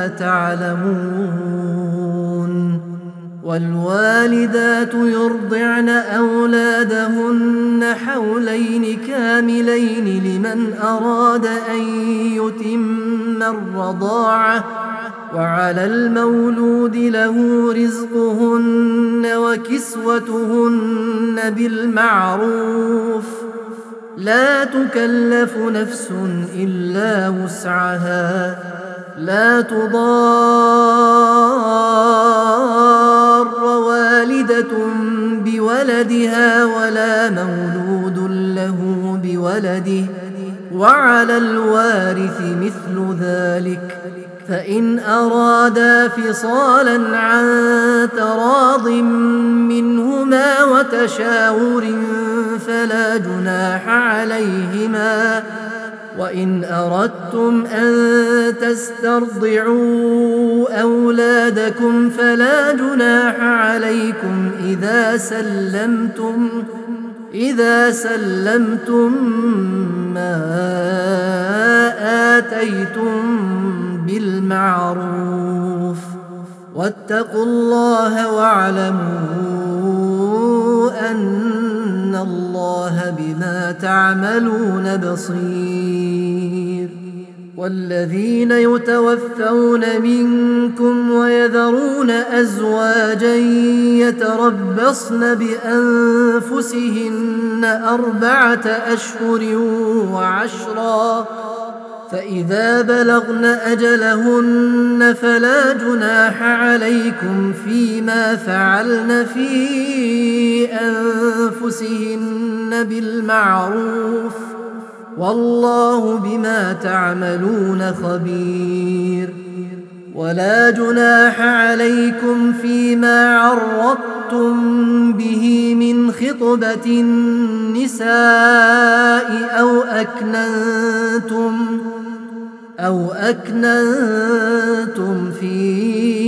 تعلمون. والوالدات يرضعن أولادهن حولين كاملين لمن أراد أن يتم الرضاعة، وعلى المولود له رزقهن وكسوتهن بالمعروف، لا تكلف نفس إلا وسعها، لا تضار والدة بولدها ولا مولود له بولده، وعلى الوارث مثل ذلك، فإن أرادا فصالا عن تراض منهما وتشاور فلا جناح عليهما. وإن أردتم أن تسترضعوا أولادكم فلا جناح عليكم إذا سلمتم ما آتيتم بالمعروف. واتقوا الله واعلموا أن الله بما تعملون بصير. والذين يتوفون منكم ويذرون أزواجا يتربصن بأنفسهن 4 أشهر وعشرا، فإذا بلغن أجلهن فلا جناح عليكم فيما فعلن في أنفسهن بالمعروف، والله بما تعملون خبير. ولا جناح عليكم فيما عرضتم به من خطبة النساء أو أكننتم في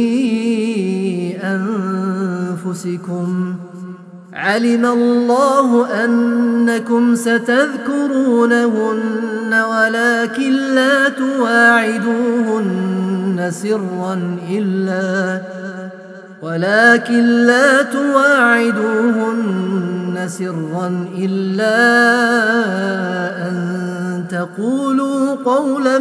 أنفسكم. علم الله أنكم ستذكرونهن ولكن لا تواعدوهن سرا إلا أن تقولوا قولا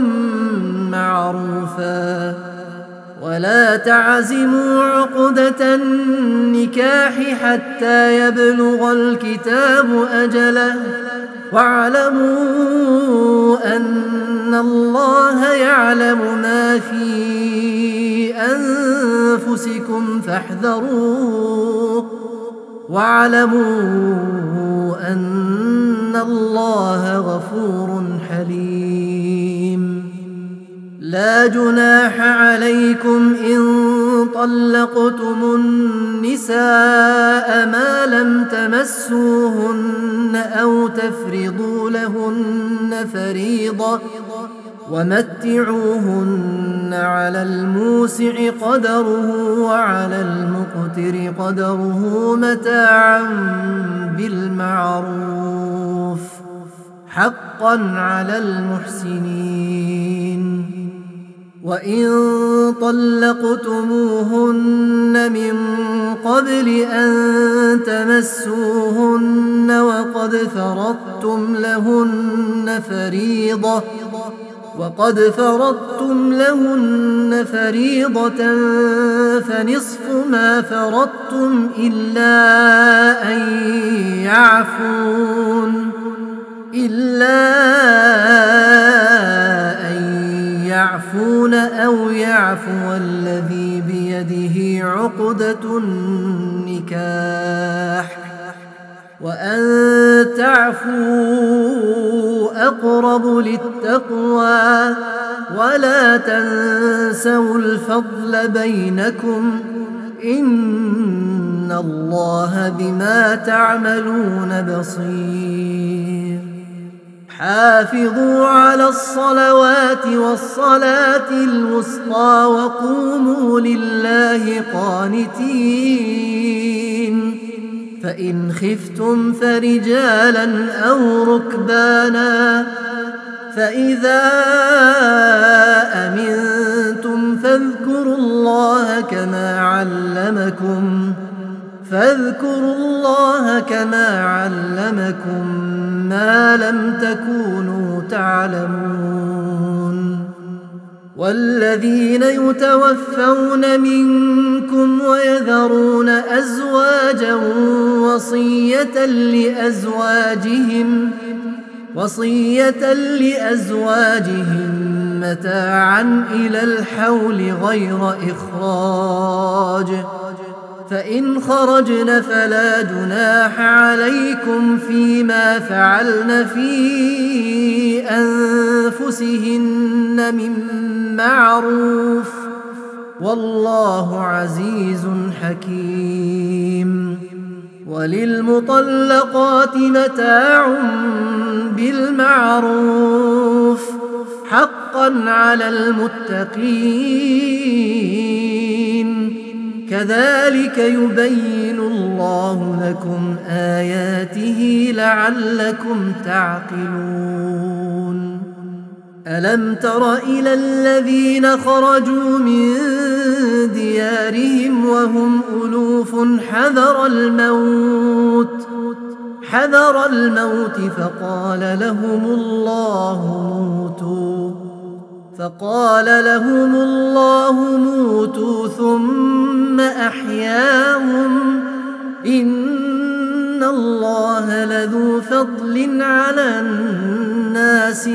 معروفا. ولا تعزموا عقدة النكاح حتى يبلغ الكتاب أجله، واعلموا أن الله يعلم ما في أنفسكم فاحذروه، واعلموا أن الله غفور حليم. لا جناح عليكم إن طلقتم النساء ما لم تمسوهن أو تفرضوا لهن فريضة، ومتعوهن على الموسع قدره وعلى المقتر قدره متاعا بالمعروف، حقا على المحسنين. وإن طلقتموهن من قبل أن تمسوهن وقد فرضتم لهن فريضة فنصف ما فرضتم إلا أن يعفون أو يعفو الذي بيده عقدة النكاح، وأن تعفوا أقرب للتقوى. ولا تنسوا الفضل بينكم، إن الله بما تعملون بصير. حافظوا على الصلوات والصلاة الوسطى وقوموا لله قانتين. فإن خفتم فرجالا أو ركبانا، فإذا أمنتم فاذكروا الله كما علمكم ما لم تكونوا تعلمون. والذين يتوفون منكم ويذرون أزواجا وصية لأزواجهم متاعا إلى الحول غير إخراج، فإن خرجن فلا جناح عليكم فيما فعلن في أنفسهن من معروف، والله عزيز حكيم. وللمطلقات متاع بالمعروف حقا على المتقين، كذلك يبين الله لكم آياته لعلكم تعقلون. ألم تر إلى الذين خرجوا من ديارهم وهم ألوف حذر الموت فقال لهم الله موتوا ثم أحياهم، إن الله لذو فضل على الناس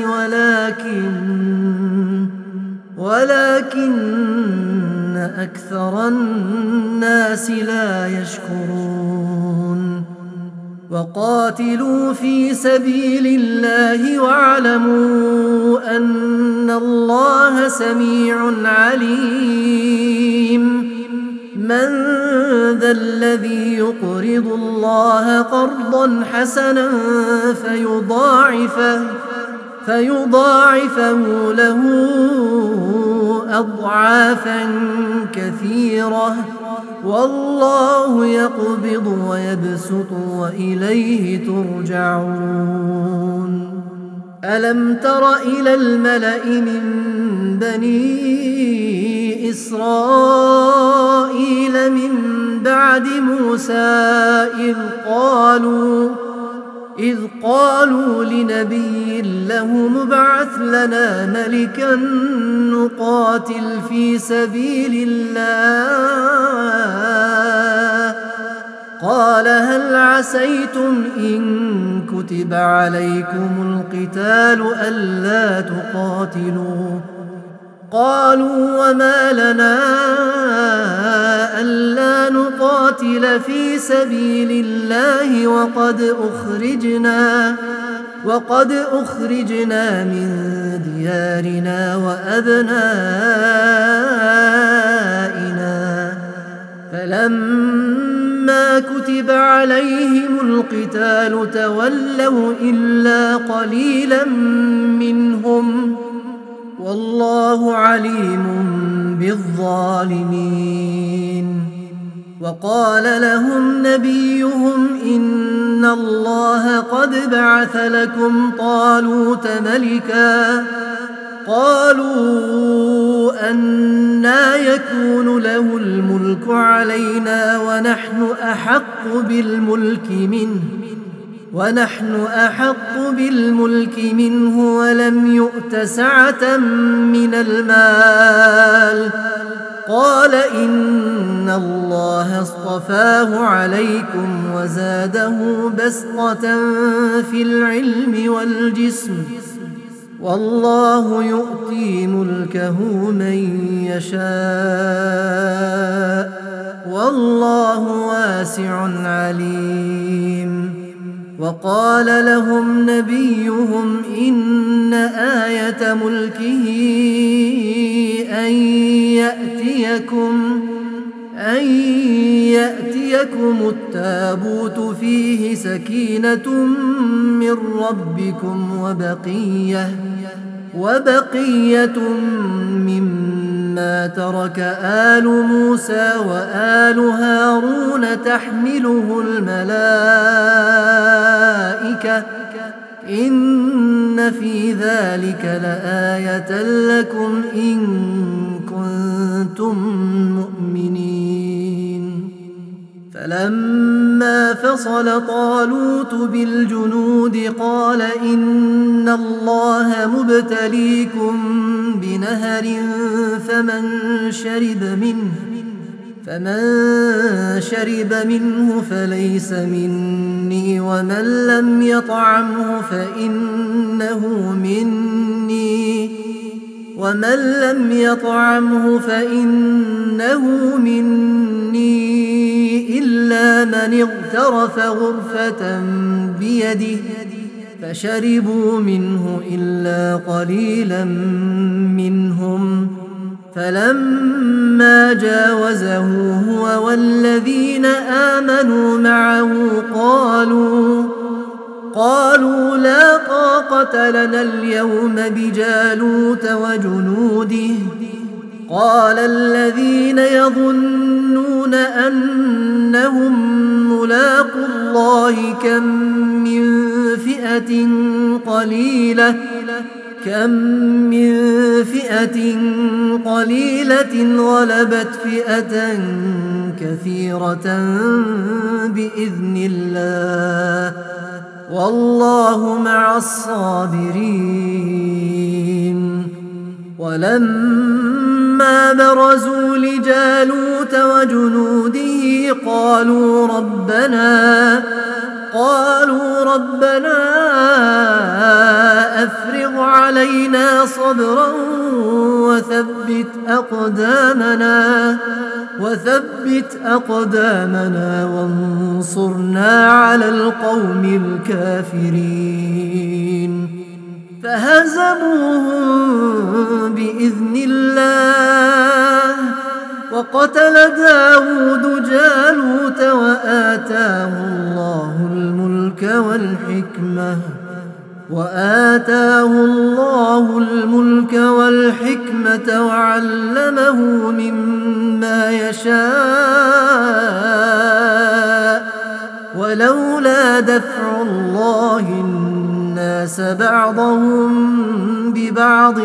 ولكن أكثر الناس لا يشكرون. وقاتلوا في سبيل الله واعلموا أن الله سميع عليم. من ذا الذي يقرض الله قرضا حسنا فيضاعفه له أضعافا كثيرة، والله يقبض ويبسط وإليه ترجعون. ألم تر إلى الملأ من بني إسرائيل من بعد موسى إذ قالوا لنبي له مبعث لنا ملكا نقاتل في سبيل الله، قال هل عسيتم إن كتب عليكم القتال ألا تقاتلوا؟ قالوا وما لنا ألا نقاتل في سبيل الله وقد أخرجنا من ديارنا وأبنائنا. فلما كتب عليهم القتال تولوا إلا قليلا منهم، والله عليم بالظالمين. وقال لهم نبيهم إن الله قد بعث لكم طالوت ملكا. قالوا أنى يكون له الملك علينا ونحن أحق بالملك منه ولم يؤت سعة من المال. قال إن الله اصطفاه عليكم وزاده بسطة في العلم والجسم، والله يؤتي ملكه من يشاء والله واسع عليم. وقال لهم نبيهم إن آية ملكه أن يأتيكم التابوت فيه سكينة من ربكم وبقية مما ترك آل موسى وآل هارون تحمله الملائكة، إن في ذلك لآية لكم إن كنتم مؤمنين. فلما فصل طالوت بالجنود قال إن الله مبتليكم بنهر فمن شرب منه فليس مني ومن لم يطعمه فإنه مني إلا من اغترف غرفة بيده فشربوا منه إلا قليلا منهم فلما جاوزه هو والذين آمنوا معه قالوا لا طاقة لنا اليوم بجالوت وجنوده قال الذين يظنون أنهم ملاقو الله كم من فئة قليلة غلبت فئة كثيرة بإذن الله والله مع الصابرين ولما برزوا لجالوت وجنوده قالوا ربنا أفرغ علينا صبرا وثبت أقدامنا وانصرنا على القوم الكافرين فهزموهم بإذن الله وقتل داود جالوت وآتاه الله الملك والحكمة وعلمه مما يشاء ولولا دفع الله الناس بعضهم ببعض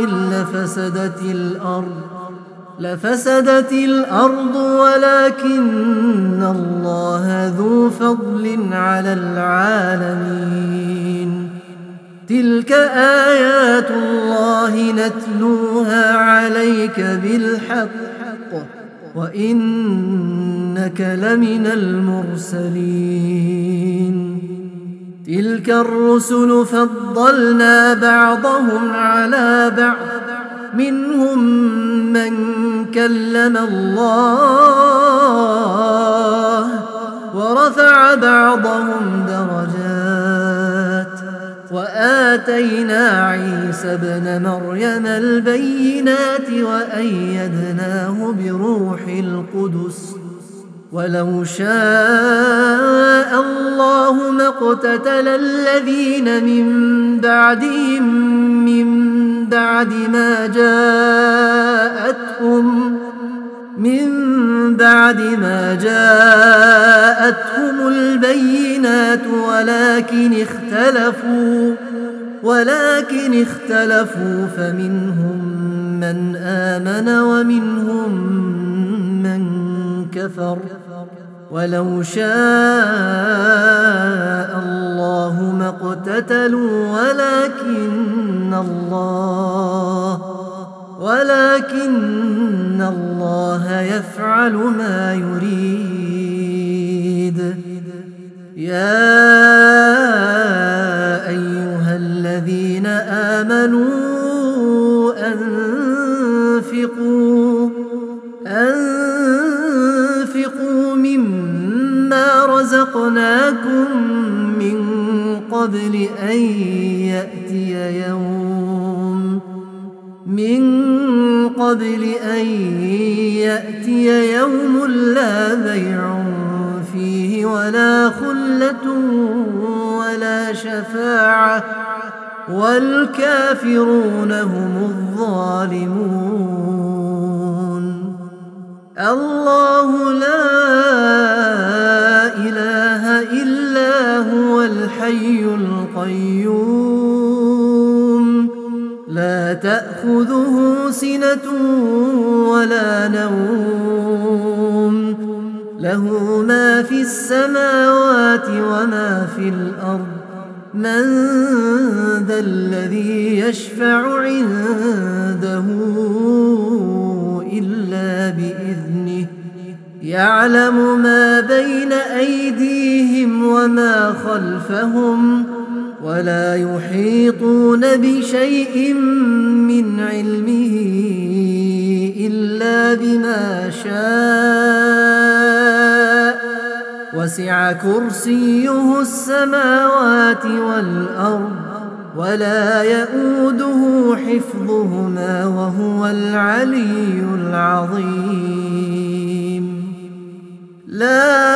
لفسدت الأرض ولكن الله ذو فضل على العالمين تلك آيات الله نتلوها عليك بالحق وإنك لمن المرسلين تلك الرسل فضلنا بعضهم على بعض منهم من كلم الله ورفع بعضهم درجات وآتينا عيسى ابن مريم البينات وأيدناه بروح القدس ولو شاء الله ما اقتتل الذين من بعد ما جاءتهم البينات ولكن اختلفوا فمنهم من آمن ومنهم من كفر ولو شاء الله ما اقتتلوا ولكن الله يفعل ما يريد يا أيها الذين آمنوا أنفقوا مما رزقناكم من قبل أن يأتي يوم لا بيع فيه ولا خلة ولا شفاعة والكافرون هم الظالمون الله لا إله إلا هو الحي القيوم لا تأخذه سنة ولا نوم له ما في السماوات وما في الأرض من ذا الذي يشفع عنده إلا بإذنه يعلم ما بين أيديهم وما خلفهم ولا يحيطون بشيء من علمه إلا بما شاء وسع كرسيه السماوات والأرض ولا يؤوده حفظهما وهو العلي العظيم. لا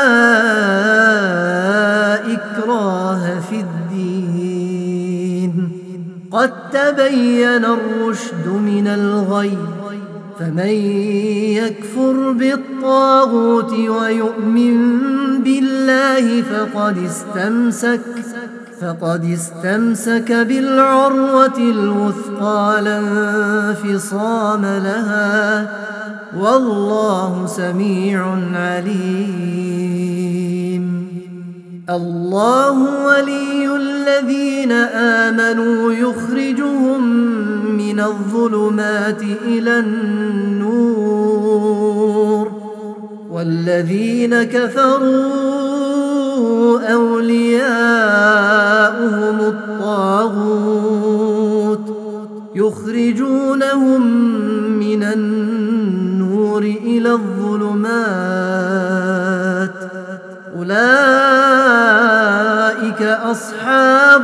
إكراه في الدين، قد تبين الرشد من الغي، فمن يكفر بالطاغوت ويؤمن بالله فقد استمسك بالعروة الوثقى لا انفصام لها، والله سميع عليم. الله ولي الذين آمنوا يخرجهم من الظلمات إلى النور، والذين كفروا أولياؤهم الطاغوت يخرجونهم من النور إلى الظلمات، أولئك أصحاب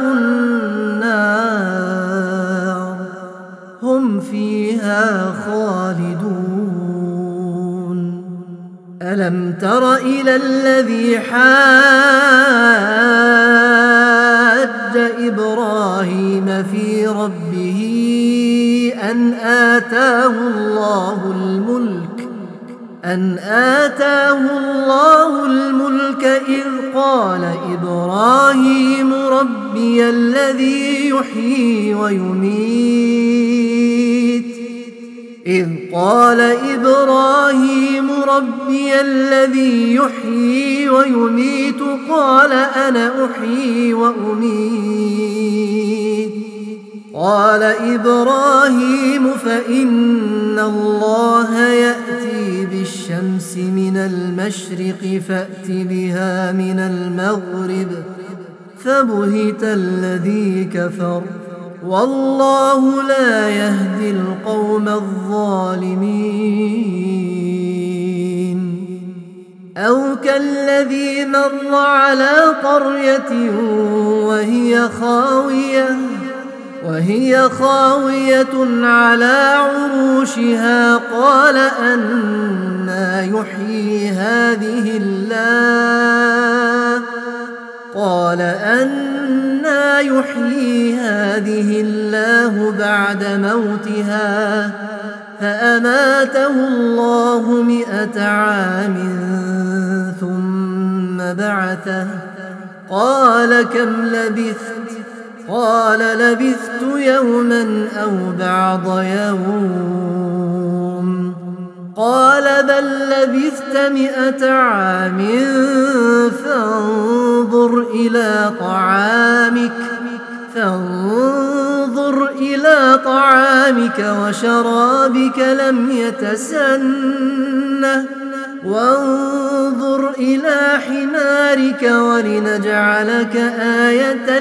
النار هم فيها خالدون. ألم تر إلى الذي حاج إبراهيم في ربه أن آتاه الله الملك إذ قال إبراهيم ربي الذي يحيي ويميت قال أنا أحيي وأميت. قال إبراهيم فإن الله يأتي بالشمس من المشرق فأت بها من المغرب، فبهت الذي كفر والله لا يهدي القوم الظالمين. أو كالذي مر على قرية وهي خاوية على عروشها قال أنى يحيي هذه الله بعد موتها، فأماته الله 100 عام ثم بعثه، قال كم لبثت؟ قال لبثت يوما أو بعض يوم. قال بل لبثت 100 عام فانظر إلى طعامك وشرابك لم يتسنه، وانظر إلى حمارك ولنجعلك آية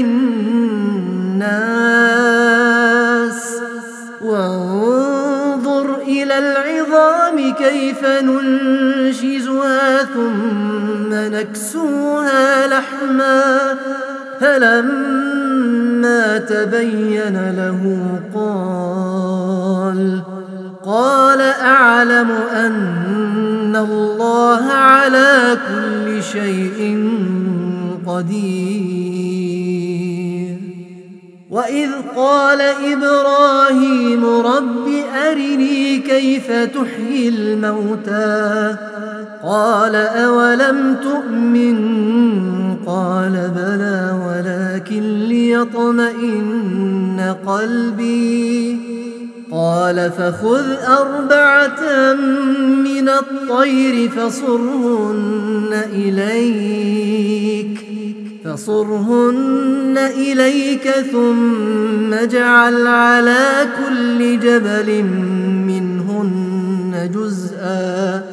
للناس، وانظر إلى العظام كيف ننشزها ثم نكسوها لحما، فلما تبين له قال أعلم أن الله على كل شيء قدير. وإذ قال إبراهيم رب أرني كيف تحيي الموتى، قال أولم تؤمن؟ قال بلى ولكن ليطمئن قلبي. قال فخذ 4 من الطير فصرهن إليك ثم اجعل على كل جبل منهن جزءا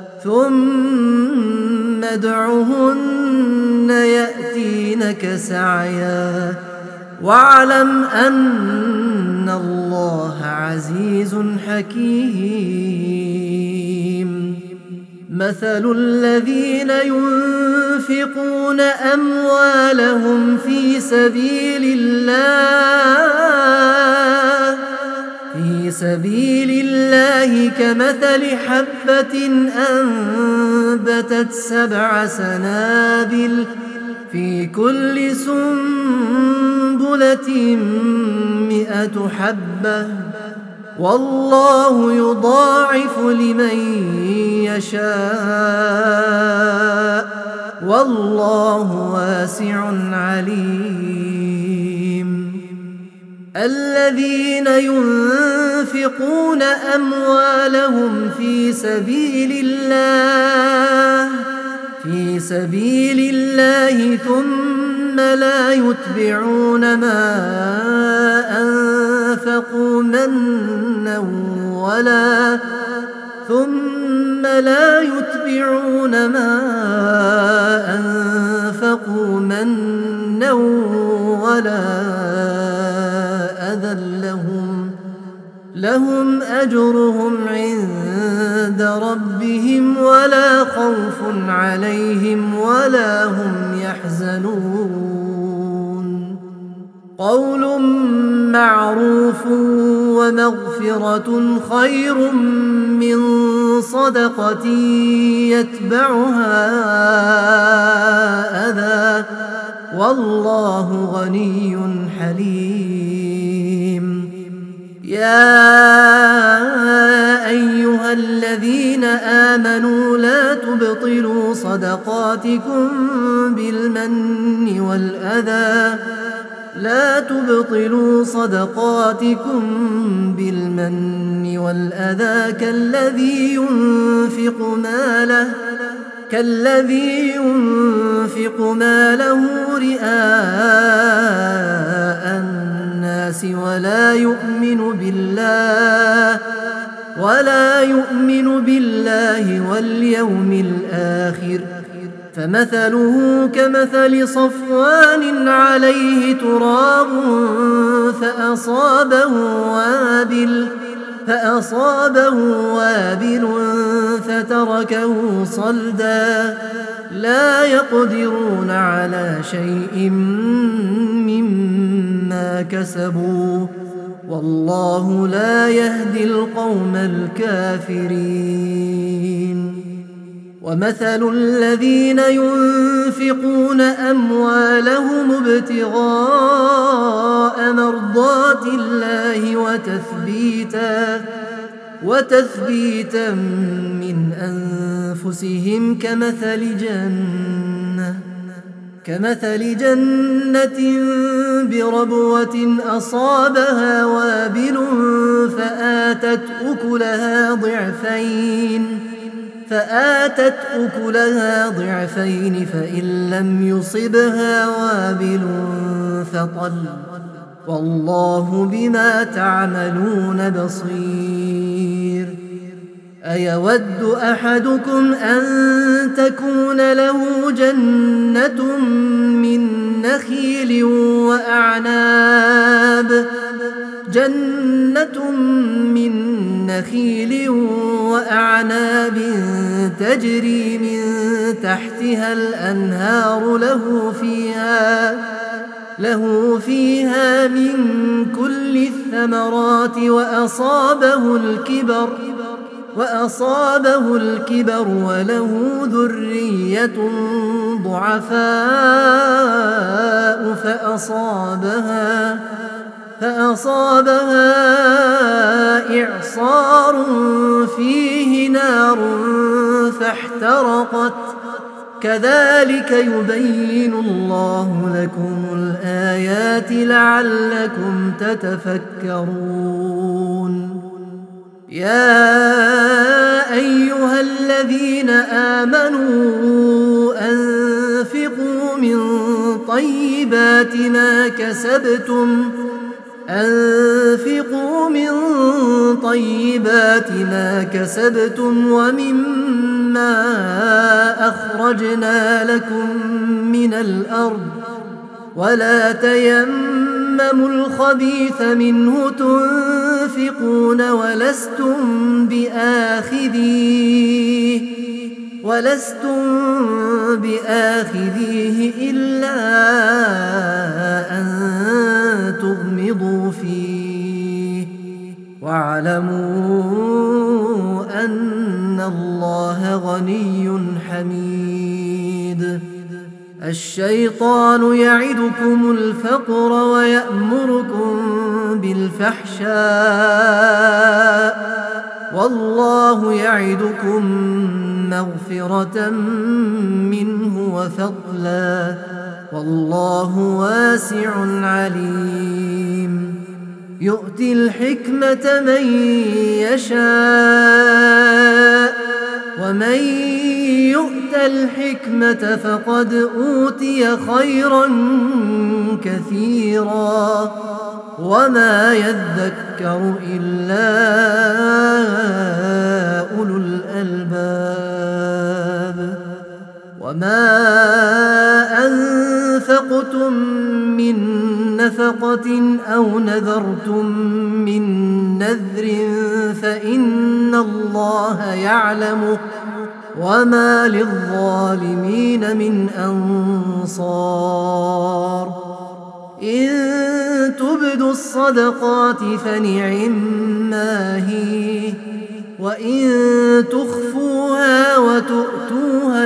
ثم ادعهن يأتينك سعيا، واعلم أن الله عزيز حكيم. مثل الذين ينفقون أموالهم في سبيل الله كمثل حبة أنبتت 7 سنابل في كل سنبلة 100 حبة والله يضاعف لمن يشاء والله واسع عليم. الذين ينفقون أموالهم في سبيل الله ثم لا يتبعون ما أنفقوا منا ولا أذى لهم أجرهم عند ربهم ولا خوف عليهم ولا هم يحزنون. قول معروف ومغفرة خير من صدقة يتبعها أذى والله غني حليم. يا أيها الذين آمنوا لا تبطلوا صدقاتكم بالمن والأذى كالذي ينفق ماله رئاء الناس ولا يؤمن بالله واليوم الآخر فمثله كمثل صفوان عليه تراب فأصابه وابل فتركه صلدا لا يقدرون على شيء مما كسبوا والله لا يهدي القوم الكافرين. ومثل الذين ينفقون أموالهم ابتغاء مرضات الله وتثبيتا من أنفسهم كمثل جنة بربوة أصابها وابل فآتت أكلها ضعفين فإن لم يصبها وابل فطل والله بما تعملون بصير. أيود أحدكم أن تكون له جنة من نخيل وأعناب تجري من تحتها الأنهار له فيها من كل الثمرات وأصابه الكبر وله ذرية ضعفاء فأصابها إعصار فيه نار فاحترقت كذلك يبين الله لكم الآيات لعلكم تتفكرون. يا أيها الذين آمنوا أنفقوا من طيبات ما كسبتم ومما أخرجنا لكم من الأرض ولا تيمموا الخبيث منه تنفقون ولستم ولستم بآخذيه إلا أن تغمضوا فيه واعلموا أن الله غني حميد. الشيطان يعدكم الفقر ويأمركم بالفحشاء والله يعدكم مغفرة منه وفضلا والله واسع عليم. يؤتي الحكمة من يشاء ومن يؤت الحكمة فقد أوتي خيرا كثيرا وما يذكر إلا أولو الألباب. وما أنفقتم من نفقة أو نذرتم من نذر فإن الله يعلمه وما للظالمين من أنصار. إن تبدوا الصدقات فنعما هي وإن تخفوها وتؤتوها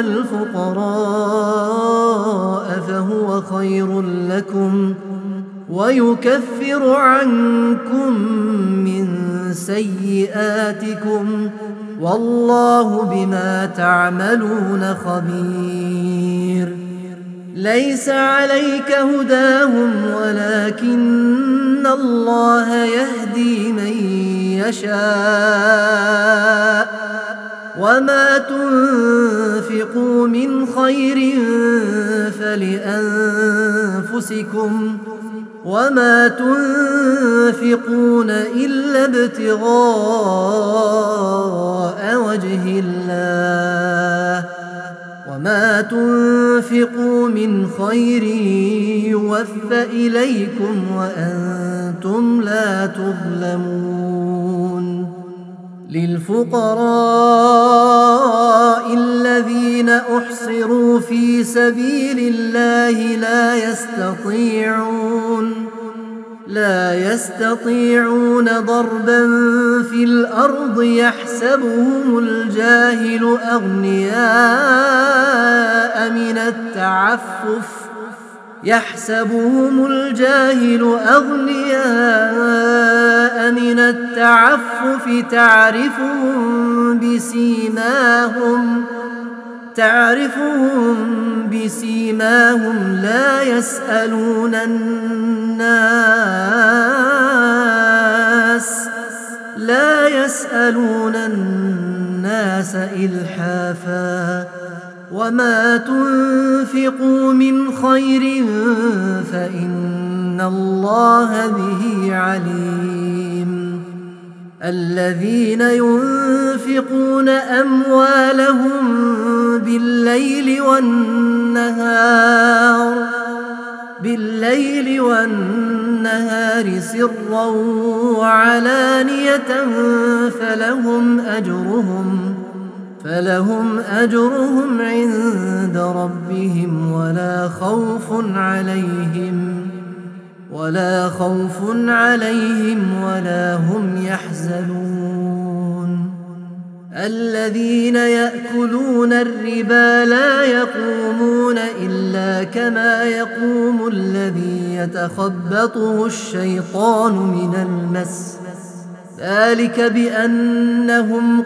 الفقراء فهو خير لكم ويكفر عنكم من سيئاتكم والله بما تعملون خبير. ليس عليك هداهم ولكن الله يهدي من يشاء وما تنفقوا من خير فلأنفسكم وما تنفقون إلا ابتغاء وجه الله وما تنفقوا من خير يوفى إليكم وأنتم لا تظلمون. للفقراء الذين أحصروا في سبيل الله لا يستطيعون ضربا في الأرض يحسبهم الجاهل أغنياء من التعفف تعرفهم بسيماهم لا يسألون الناس إلحافا وما تنفقوا من خير فإن الله به عليم. الذين ينفقون أموالهم بالليل والنهار سرا وعلانية فلهم أجرهم عند ربهم ولا خوف عليهم ولا هم يحزنون. الذين يأكلون الربا لا يقومون إلا كما يقوم الذي يتخبطه الشيطان من المس ذلك بأنهم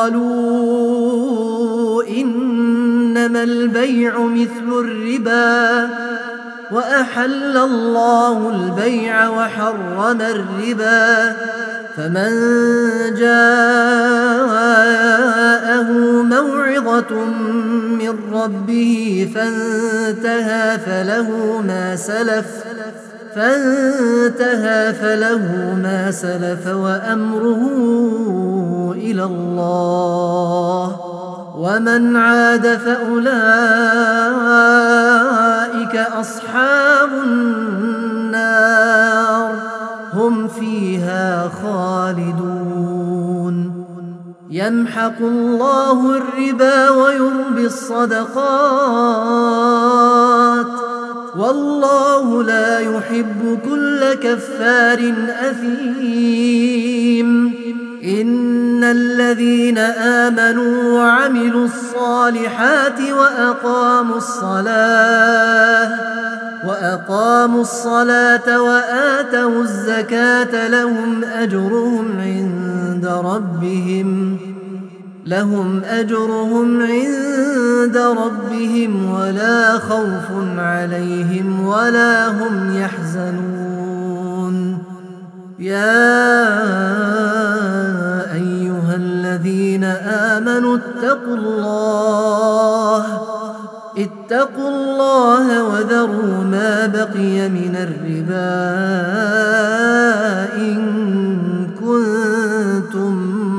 قالوا إنما البيع مثل الربا وأحل الله البيع وحرم الربا فمن جاءه موعظة من ربه فانتهى فله ما سلف وأمره إلى الله ومن عاد فأولئك أصحاب النار هم فيها خالدون. يمحق الله الربا ويربي الصدقات والله لا يحب كل كفار أثيم. إن الذين آمنوا وعملوا الصالحات وأقاموا الصلاة وآتوا الزكاة لهم أجرهم عند ربهم ولا خوف عليهم ولا هم يحزنون. يا أيها الذين آمنوا اتقوا الله وذروا ما بقي من الربا إن كنتم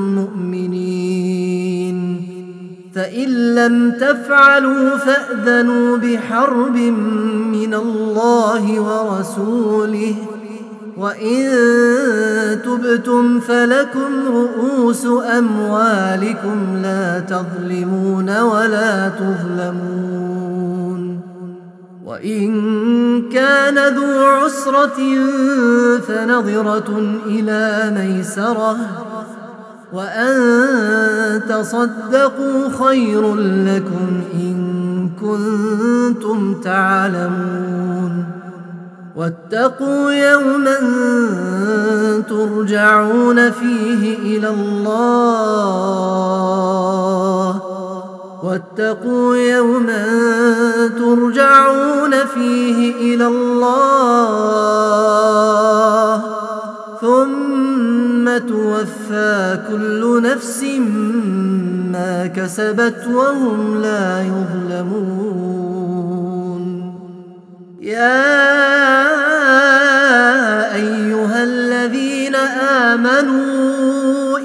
مؤمنين، فإن لم تفعلوا فأذنوا بحرب من الله ورسوله، وإن تبتم فلكم رؤوس أموالكم لا تظلمون ولا تظلمون. وإن كان ذو عسرة فنظرة إلى ميسرة، وأن تصدقوا خير لكم إن كنتم تعلمون. واتقوا يوما ترجعون فيه إلى الله ثم توفى كل نفس ما كسبت وهم لا يظلمون. يا أيها الذين آمنوا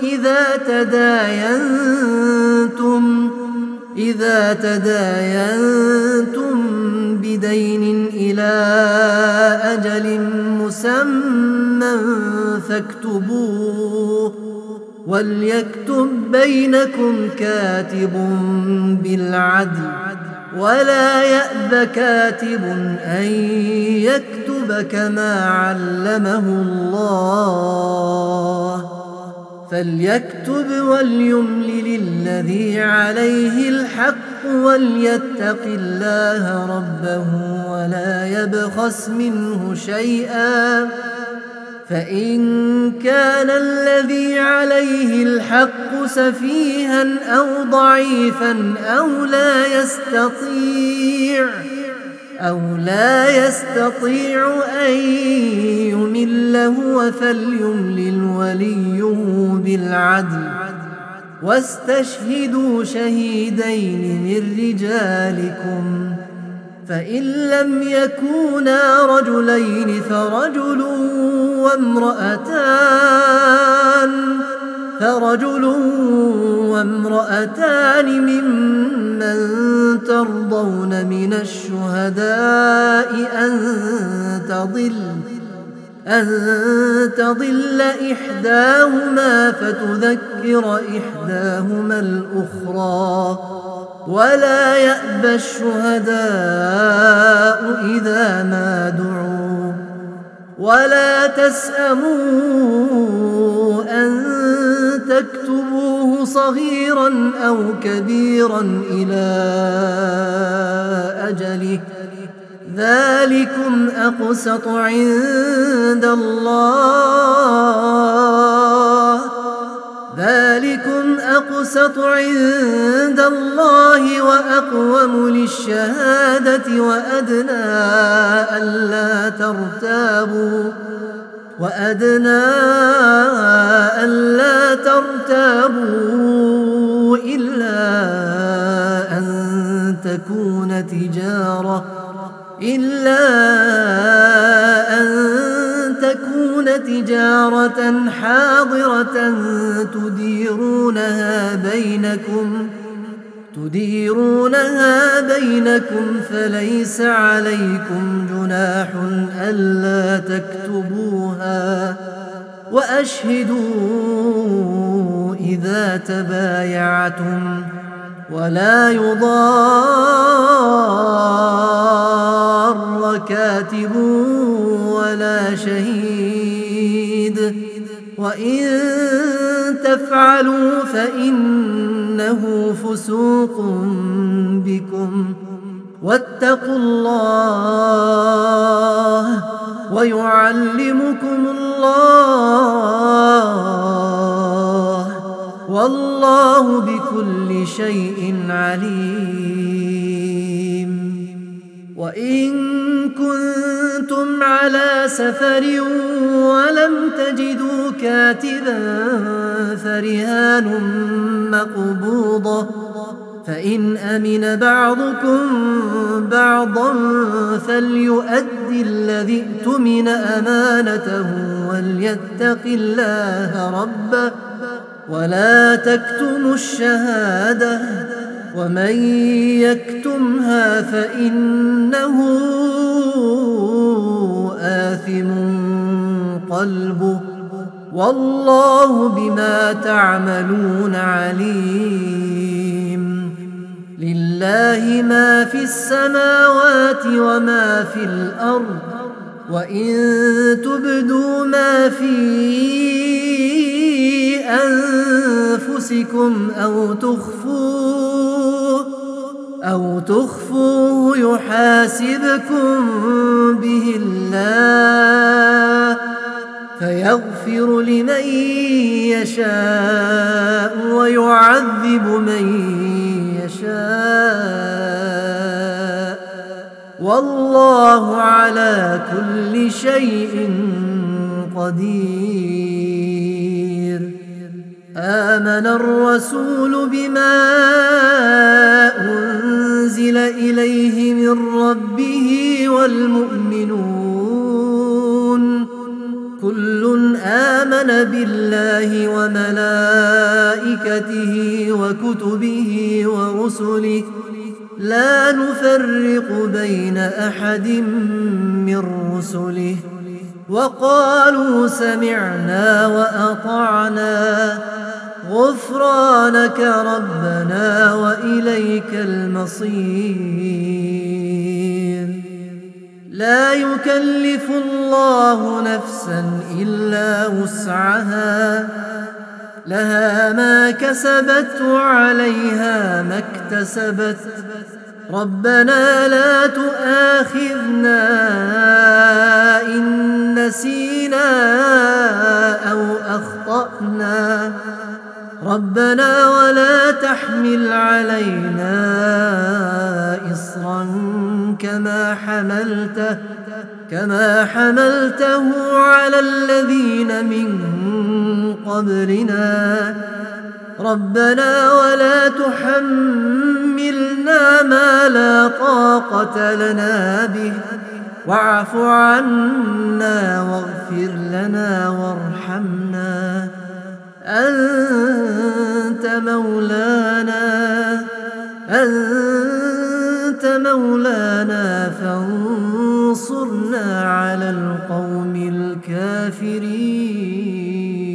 إذا تداينتم بدين إلى أجل مسمى فاكتبوه، وليكتب بينكم كاتب بالعدل ولا يأب كاتب أن يكتب كما علمه الله، فليكتب وليملل الذي عليه الحق وليتق الله ربه ولا يبخس منه شيئا، فإن كان الذي عليه الحق سفيها أو ضعيفا أو لا يستطيع أن يمل هو فليملل وليه بالعدل، واستشهدوا شهيدين من رجالكم، فإن لم يكونا رجلين فرجل وامرأتان ممن ترضون من الشهداء أن تضل إحداهما فتذكر إحداهما الأخرى، ولا يأبى الشهداء إذا ما دعوا، ولا تسأموا أن تكتبوه صغيرا أو كبيرا إلى أجله، ذلكم أقسط عند الله وأقوم للشهادة وأدنى ألا ترتابوا إلا أن تكون تجارة حاضرة تديرونها بينكم فليس عليكم جناح ألا تكتبوها، وأشهدوا إذا تبايعتم ولا يضار كاتب ولا شهيد وإن تفعلوا فإنه فسوق بكم واتقوا الله ويعلمكم الله والله بكل شيء عليم. وإن كنتم على سفر ولم تجدوا كاتبا فرهان مقبوضة فإن أمن بعضكم بعضا فليؤدي الذي اؤتمن أمانته وليتق الله ربه ولا تكتموا الشهادة ومن يكتمها فإنه آثم قلبه والله بما تعملون عليم. لله ما في السماوات وما في الأرض وإن تبدوا ما في أنفسكم أو تخفوه يحاسبكم به الله فيغفر لمن يشاء ويعذب من يشاء والله على كل شيء قدير. آمن الرسول بما أنزل إليه من ربه والمؤمنون كل آمن بالله وملائكته وكتبه ورسله لا نفرق بين أحد من رسله وقالوا سمعنا وأطعنا غفرانك ربنا وإليك المصير. لا يكلف الله نفسا إلا وسعها لها ما كسبت وعليها ما اكتسبت ربنا لا تؤاخذنا إن نسينا أو أخطأنا ربنا ولا تحمل علينا إصرا كما حملته على الذين من قبلنا ربنا ولا تحملنا ما لا طاقة لنا به واعف عنا واغفر لنا وارحمنا أنت مولانا فانصرنا على القوم الكافرين.